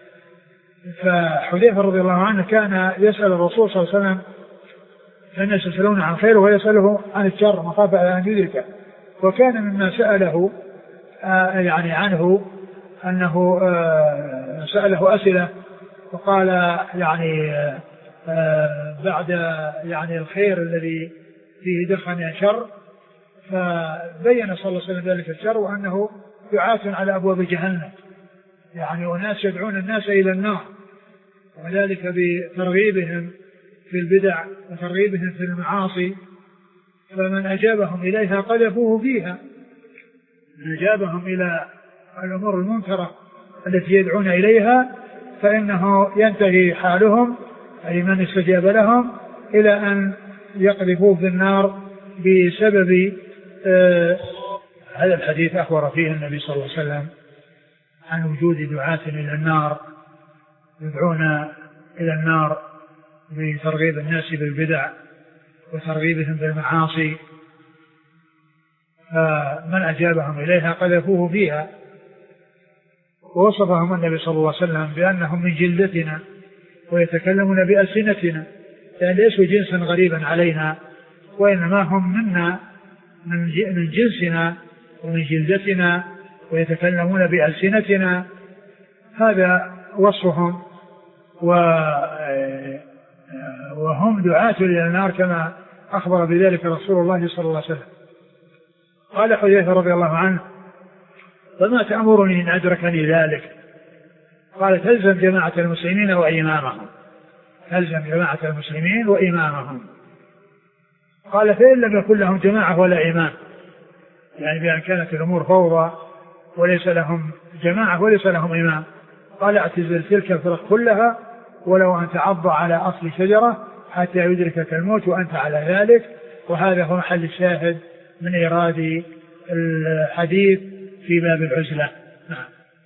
فحذيفة رضي الله عنه كان يسأل الرسول صلى الله عليه وسلم، الناس يسألون عن خير وهو يسأله عن الشر مخافة أن يدركه. وكان مما سأله يعني عنه أنه سأله أسئلة وقال يعني بعد يعني الخير الذي فيه دخن شر، فبين صلى الله عليه وسلم ذلك الشر وأنه دعاة على أبواب جهنم، يعني وناس يدعون الناس إلى النار، وذلك بترغيبهم في البدع وترغيبهم في المعاصي، فمن أجابهم إليها قذفوه فيها. من أجابهم إلى الأمور المنكرة التي يدعون إليها فإنه ينتهي حالهم، أي من استجاب لهم، إلى أن يقذفوه في النار بسبب آه هذا الحديث. أخبر فيه النبي صلى الله عليه وسلم عن وجود دعاة إلى النار يدعون إلى النار بترغيب الناس بالبدع وترغيبهم بالمعاصي، فمن أجابهم إليها قذفوه فيها. ووصفهم النبي صلى الله عليه وسلم بأنهم من جلدتنا ويتكلمون بألسنتنا، لأن ليسوا جنسا غريبا علينا، وإنما هم منا من جنسنا ومن جلدتنا ويتكلمون بألسنتنا. هذا وصفهم، وهم دعاة إلى النار كما أخبر بذلك رسول الله صلى الله عليه وسلم. قال حذيفة رضي الله عنه: فما تأمرني إن أدركني ذلك؟ قال: تلزم جماعة المسلمين وإمامهم، تلزم جماعة المسلمين وإمامهم. قال: فإن لم يكن لهم جماعة ولا إمام، يعني بأن كانت الأمور فوضى وليس لهم جماعة وليس لهم إمام. قال: اعتزل تلك الفرق كلها ولو أن تعض على أصل شجرة حتى يدركك الموت وأنت على ذلك. وهذا هو محل الشاهد من إيراد الحديث في باب العزلة. نعم.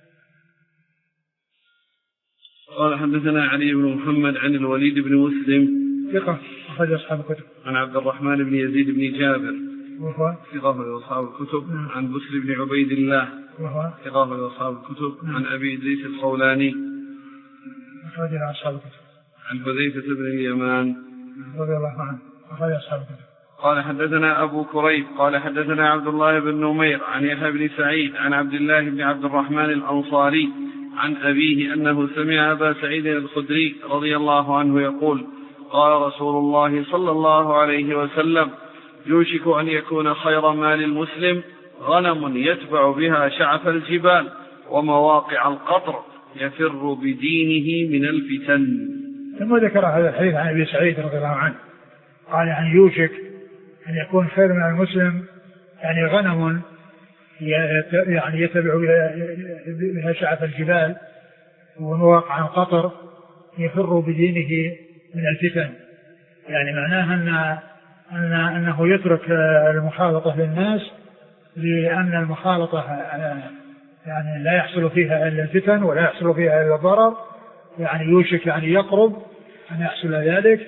قال: حدثنا علي بن محمد عن الوليد بن مسلم ثقة أخرج أصحاب الكتب. عن عبد الرحمن بن يزيد بن جابر وهو ثقة أخرج أصحاب الكتب. نعم. عن بسر بن عبيد الله وهو ثقة أخرج أصحاب الكتب. نعم. عن أبي إدريس الخولاني أخرج أصحاب الكتب. عن حذيفة بن اليمان رضي الله عنه أخرج أصحاب الكتب. قال: حدثنا أبو كريب قال حدثنا عبد الله بن نمير عن يحيى بن سعيد عن عبد الله بن عبد الرحمن الأنصاري عن أبيه أنه سمع أبا سعيد الخدري رضي الله عنه يقول: قال رسول الله صلى الله عليه وسلم: يوشك أن يكون خير مال المسلم غنم يتبع بها شعف الجبال ومواقع القطر يفر بدينه من الفتن. ثم ذكر هذا الحديث عن أبي سعيد رضي الله عنه قال: يعني يوشك أن يكون خير من المسلم يعني غنم يعني يتبع بها شعف الجبال ومواقع القطر يفر بدينه من الفتن. يعني معناها أن أن أنه يترك المخالطة للناس، لأن المخالطة يعني لا يحصل فيها إلا الفتن ولا يحصل فيها إلا الضرر. يعني يوشك يعني يقرب أن يحصل ذلك.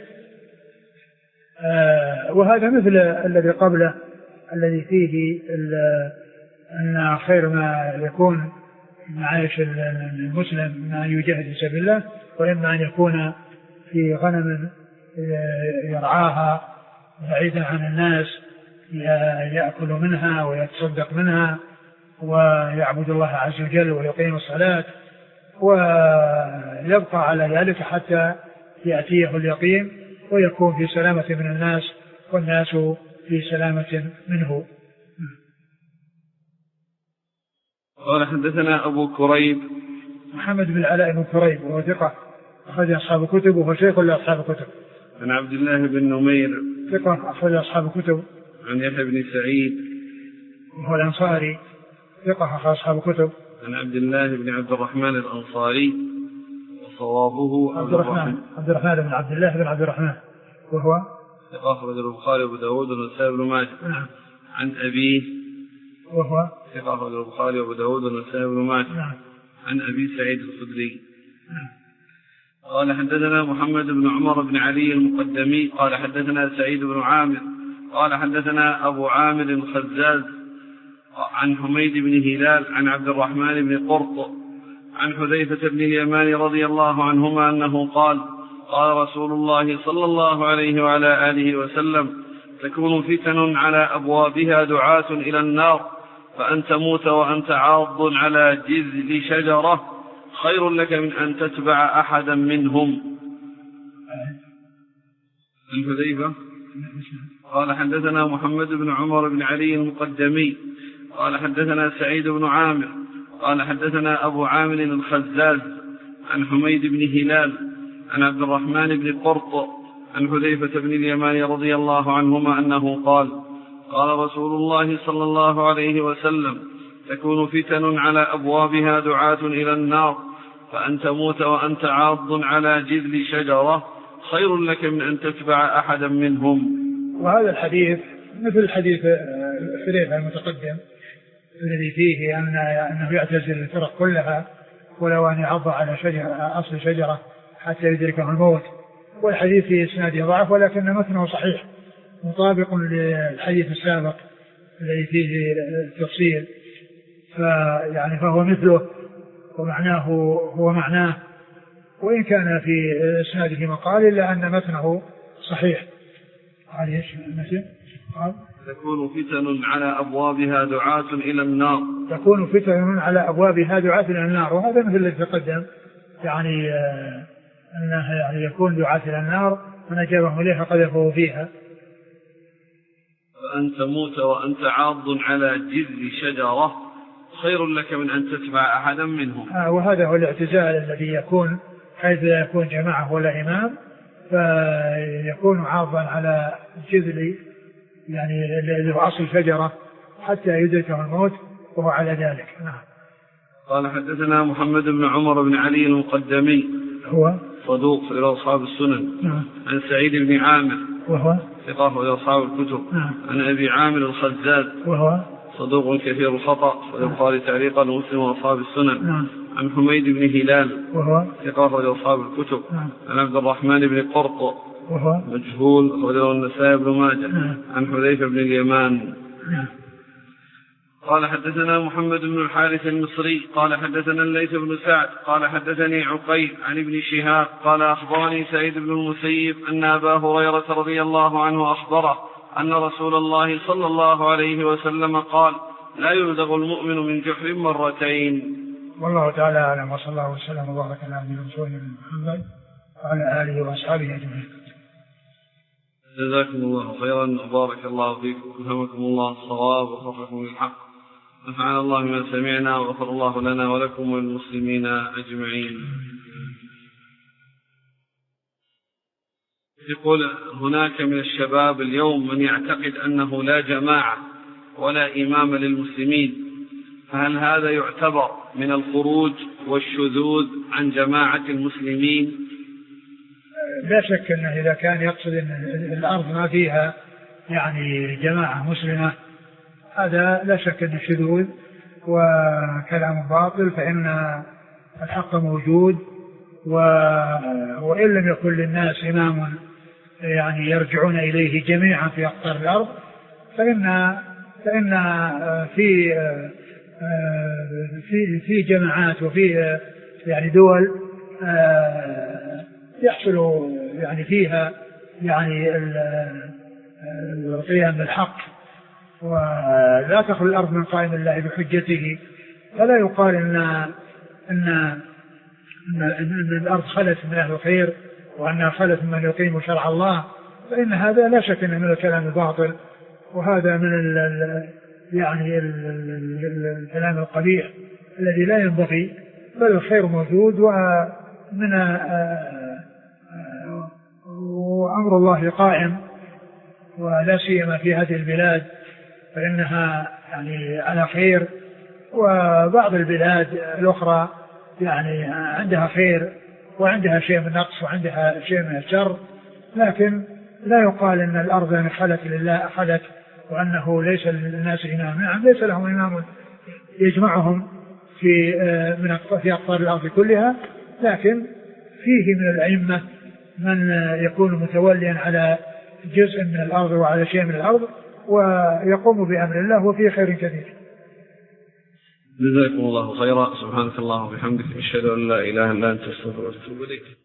آه وهذا مثل الذي قبله الذي فيه أن خير ما يكون معايش المسلم ما يجاهد في سبيل الله، وإما أن يكون في غنم يرعاها بعيدا عن الناس يأكل منها ويتصدق منها ويعبد الله عز وجل ويقيم الصلاة ويبقى على ذلك حتى يأتيه اليقين ويكون في سلامة من الناس والناس في سلامة منه. قال: حدثنا أبو كريب محمد بن العلاء بن كريب وهو ثقة أخرج أصحاب الكتب وهو شيخ لأصحاب الكتب. عن عبد الله بن نمير ثقة أخرج أصحاب الكتب. عن يحيى بن سعيد وهو الأنصاري ثقة أخرج أصحاب الكتب. عن عبد الله بن عبد الرحمن الأنصاري وصوابه عبد الرحمن عبد الرحمن بن عبد الله بن عبد الرحمن وهو ثقة أخرج البخاري وأبو داود والنسائي بن ماجه. نعم. عن أبيه وهو ثقة أخرج البخاري وأبو داود والنسائي بن ماجه. نعم. عن أبي سعيد الخدري. نعم. قال: حدثنا محمد بن عمر بن علي المقدمي قال حدثنا سعيد بن عامر قال حدثنا أبو عامر الخزاز عن حميد بن هلال عن عبد الرحمن بن قرط عن حذيفة بن اليمان رضي الله عنهما أنه قال: قال رسول الله صلى الله عليه وعلى آله وسلم: تكون فتن على أبوابها دعاة إلى النار، فأن تموت وأنت عاض على جذل شجرة خير لك من أن تتبع أحدا منهم. الحذيفة قال: حدثنا محمد بن عمر بن علي المقدمي قال حدثنا سعيد بن عامر قال حدثنا أبو عامر الخزاز عن حميد بن هلال عن عبد الرحمن بن قرط عن حذيفة بن اليمان رضي الله عنهما أنه قال: قال رسول الله صلى الله عليه وسلم: تكون فتن على أبوابها دعاة إلى النار، فأن تموت وأنت عاض على جذل شجرة خير لك من أن تتبع أحدا منهم. وهذا الحديث مثل الحديث حذيفة المتقدم الذي فيه أن أنه يعتزل الفرق كلها ولو أن يعض على شجرة أصل شجرة حتى يدركه الموت. والحديث في إسناده ضعف ولكن متنه صحيح مطابق للحديث السابق الذي فيه التفصيل، فيعني فهو مثله ومعناه هو معناه، وإن كان في إسناده مقال إلا أن متنه صحيح. تكون فتن على أبوابها دعاة إلى النار. تكون فتن على أبوابها دعاة إلى النار، وهذا مثل الذي تقدم يعني آه أنه يعني يكون دعاة إلى النار من أجابهم إليها قذفه فيها. فأن تموت وأنت عاض على جذع شجرة خير لك من أن تتبع أحدا منهم. آه وهذا هو الاعتزال الذي يكون حيث لا يكون جماعة ولا إمام، فيكون عاضا على جذع يعني له أصل شجرة حتى يدركه الموت وهو على ذلك. نعم. قال حدثنا محمد بن عمر بن علي المقدمي هو صدوق إلى أصحاب السنن. نعم. عن سعيد بن عامر وهو ثقة إلى أصحاب الكتب. نعم. عن أبي عامر الخزاز وهو صدوق كثير الخطأ والبخاري تعليقا ومسلم وأصحاب السنن. نعم. عن حميد بن هلال وهو ثقة إلى أصحاب الكتب. نعم. عن عبد الرحمن بن قرط وهو مجهول أخرجه النسائي بن ماجه. نعم. عن حذيفة بن اليمان. نعم. قال حدثنا محمد بن الحارث المصري قال حدثنا الليث بن سعد قال حدثني عقيل عن ابن شهاب قال أخبرني سعيد بن المسيب أن أبا هريرة رضي الله عنه أخبره أن رسول الله صلى الله عليه وسلم قال لا يلدغ المؤمن من جحر مرتين. والله تعالى أعلم، وصلى الله وسلم وبارك على نبينا محمد وعلى آله وأصحابه أجمعين. جزاكم الله خيرا وبارك الله فيكم وفهمكم الله الصواب ووفقكم للحق، نفعنا الله بما سمعنا وغفر الله لنا ولكم وللمسلمين أجمعين. يقول هناك من الشباب اليوم من يعتقد أنه لا جماعة ولا إمام للمسلمين، فهل هذا يعتبر من الخروج والشذوذ عن جماعة المسلمين؟ لا شك أنه إذا كان يقصد أن الأرض ما فيها يعني جماعة مسلمة هذا لا شك أنه شذوذ وكلام باطل، فإن الحق موجود، وإن لم يكن للناس إمام يعني يرجعون إليه جميعا في أقطار الأرض، فإن فإن في في في جماعات وفي يعني دول يحصل يعني فيها يعني القيام بالحق، ولا تخلو الأرض من قائم الله بحجته، فلا يقال إن إن إن, إن الأرض خلت من أهل الخير وأنها خلت من يقيم شرع الله، فإن هذا لا شك أنه من الكلام الباطل، وهذا من ال ال يعني ال ال الكلام القبيح الذي لا ينبغي، بل الخير موجود ومن وأمر الله قائم، ولا سيما في هذه البلاد فإنها يعني على خير، وبعض البلاد الأخرى يعني عندها خير وعندها شيء من نقص وعندها شيء من الشر، لكن لا يقال أن الأرض يعني خلت لله خلت وأنه ليس للناس إمام. نعم ليس لهم إمام يجمعهم في من في أقطار الأرض كلها، لكن فيه من الأئمة من يكون متوليا على جزء من الأرض وعلى شيء من الأرض ويقوم بأمر الله وفيه خير كثير. جزاكم الله خيرا. سبحانك اللهم وبحمدك أشهد أن لا إله إلا أنت أستغفرك وأتوب إليك.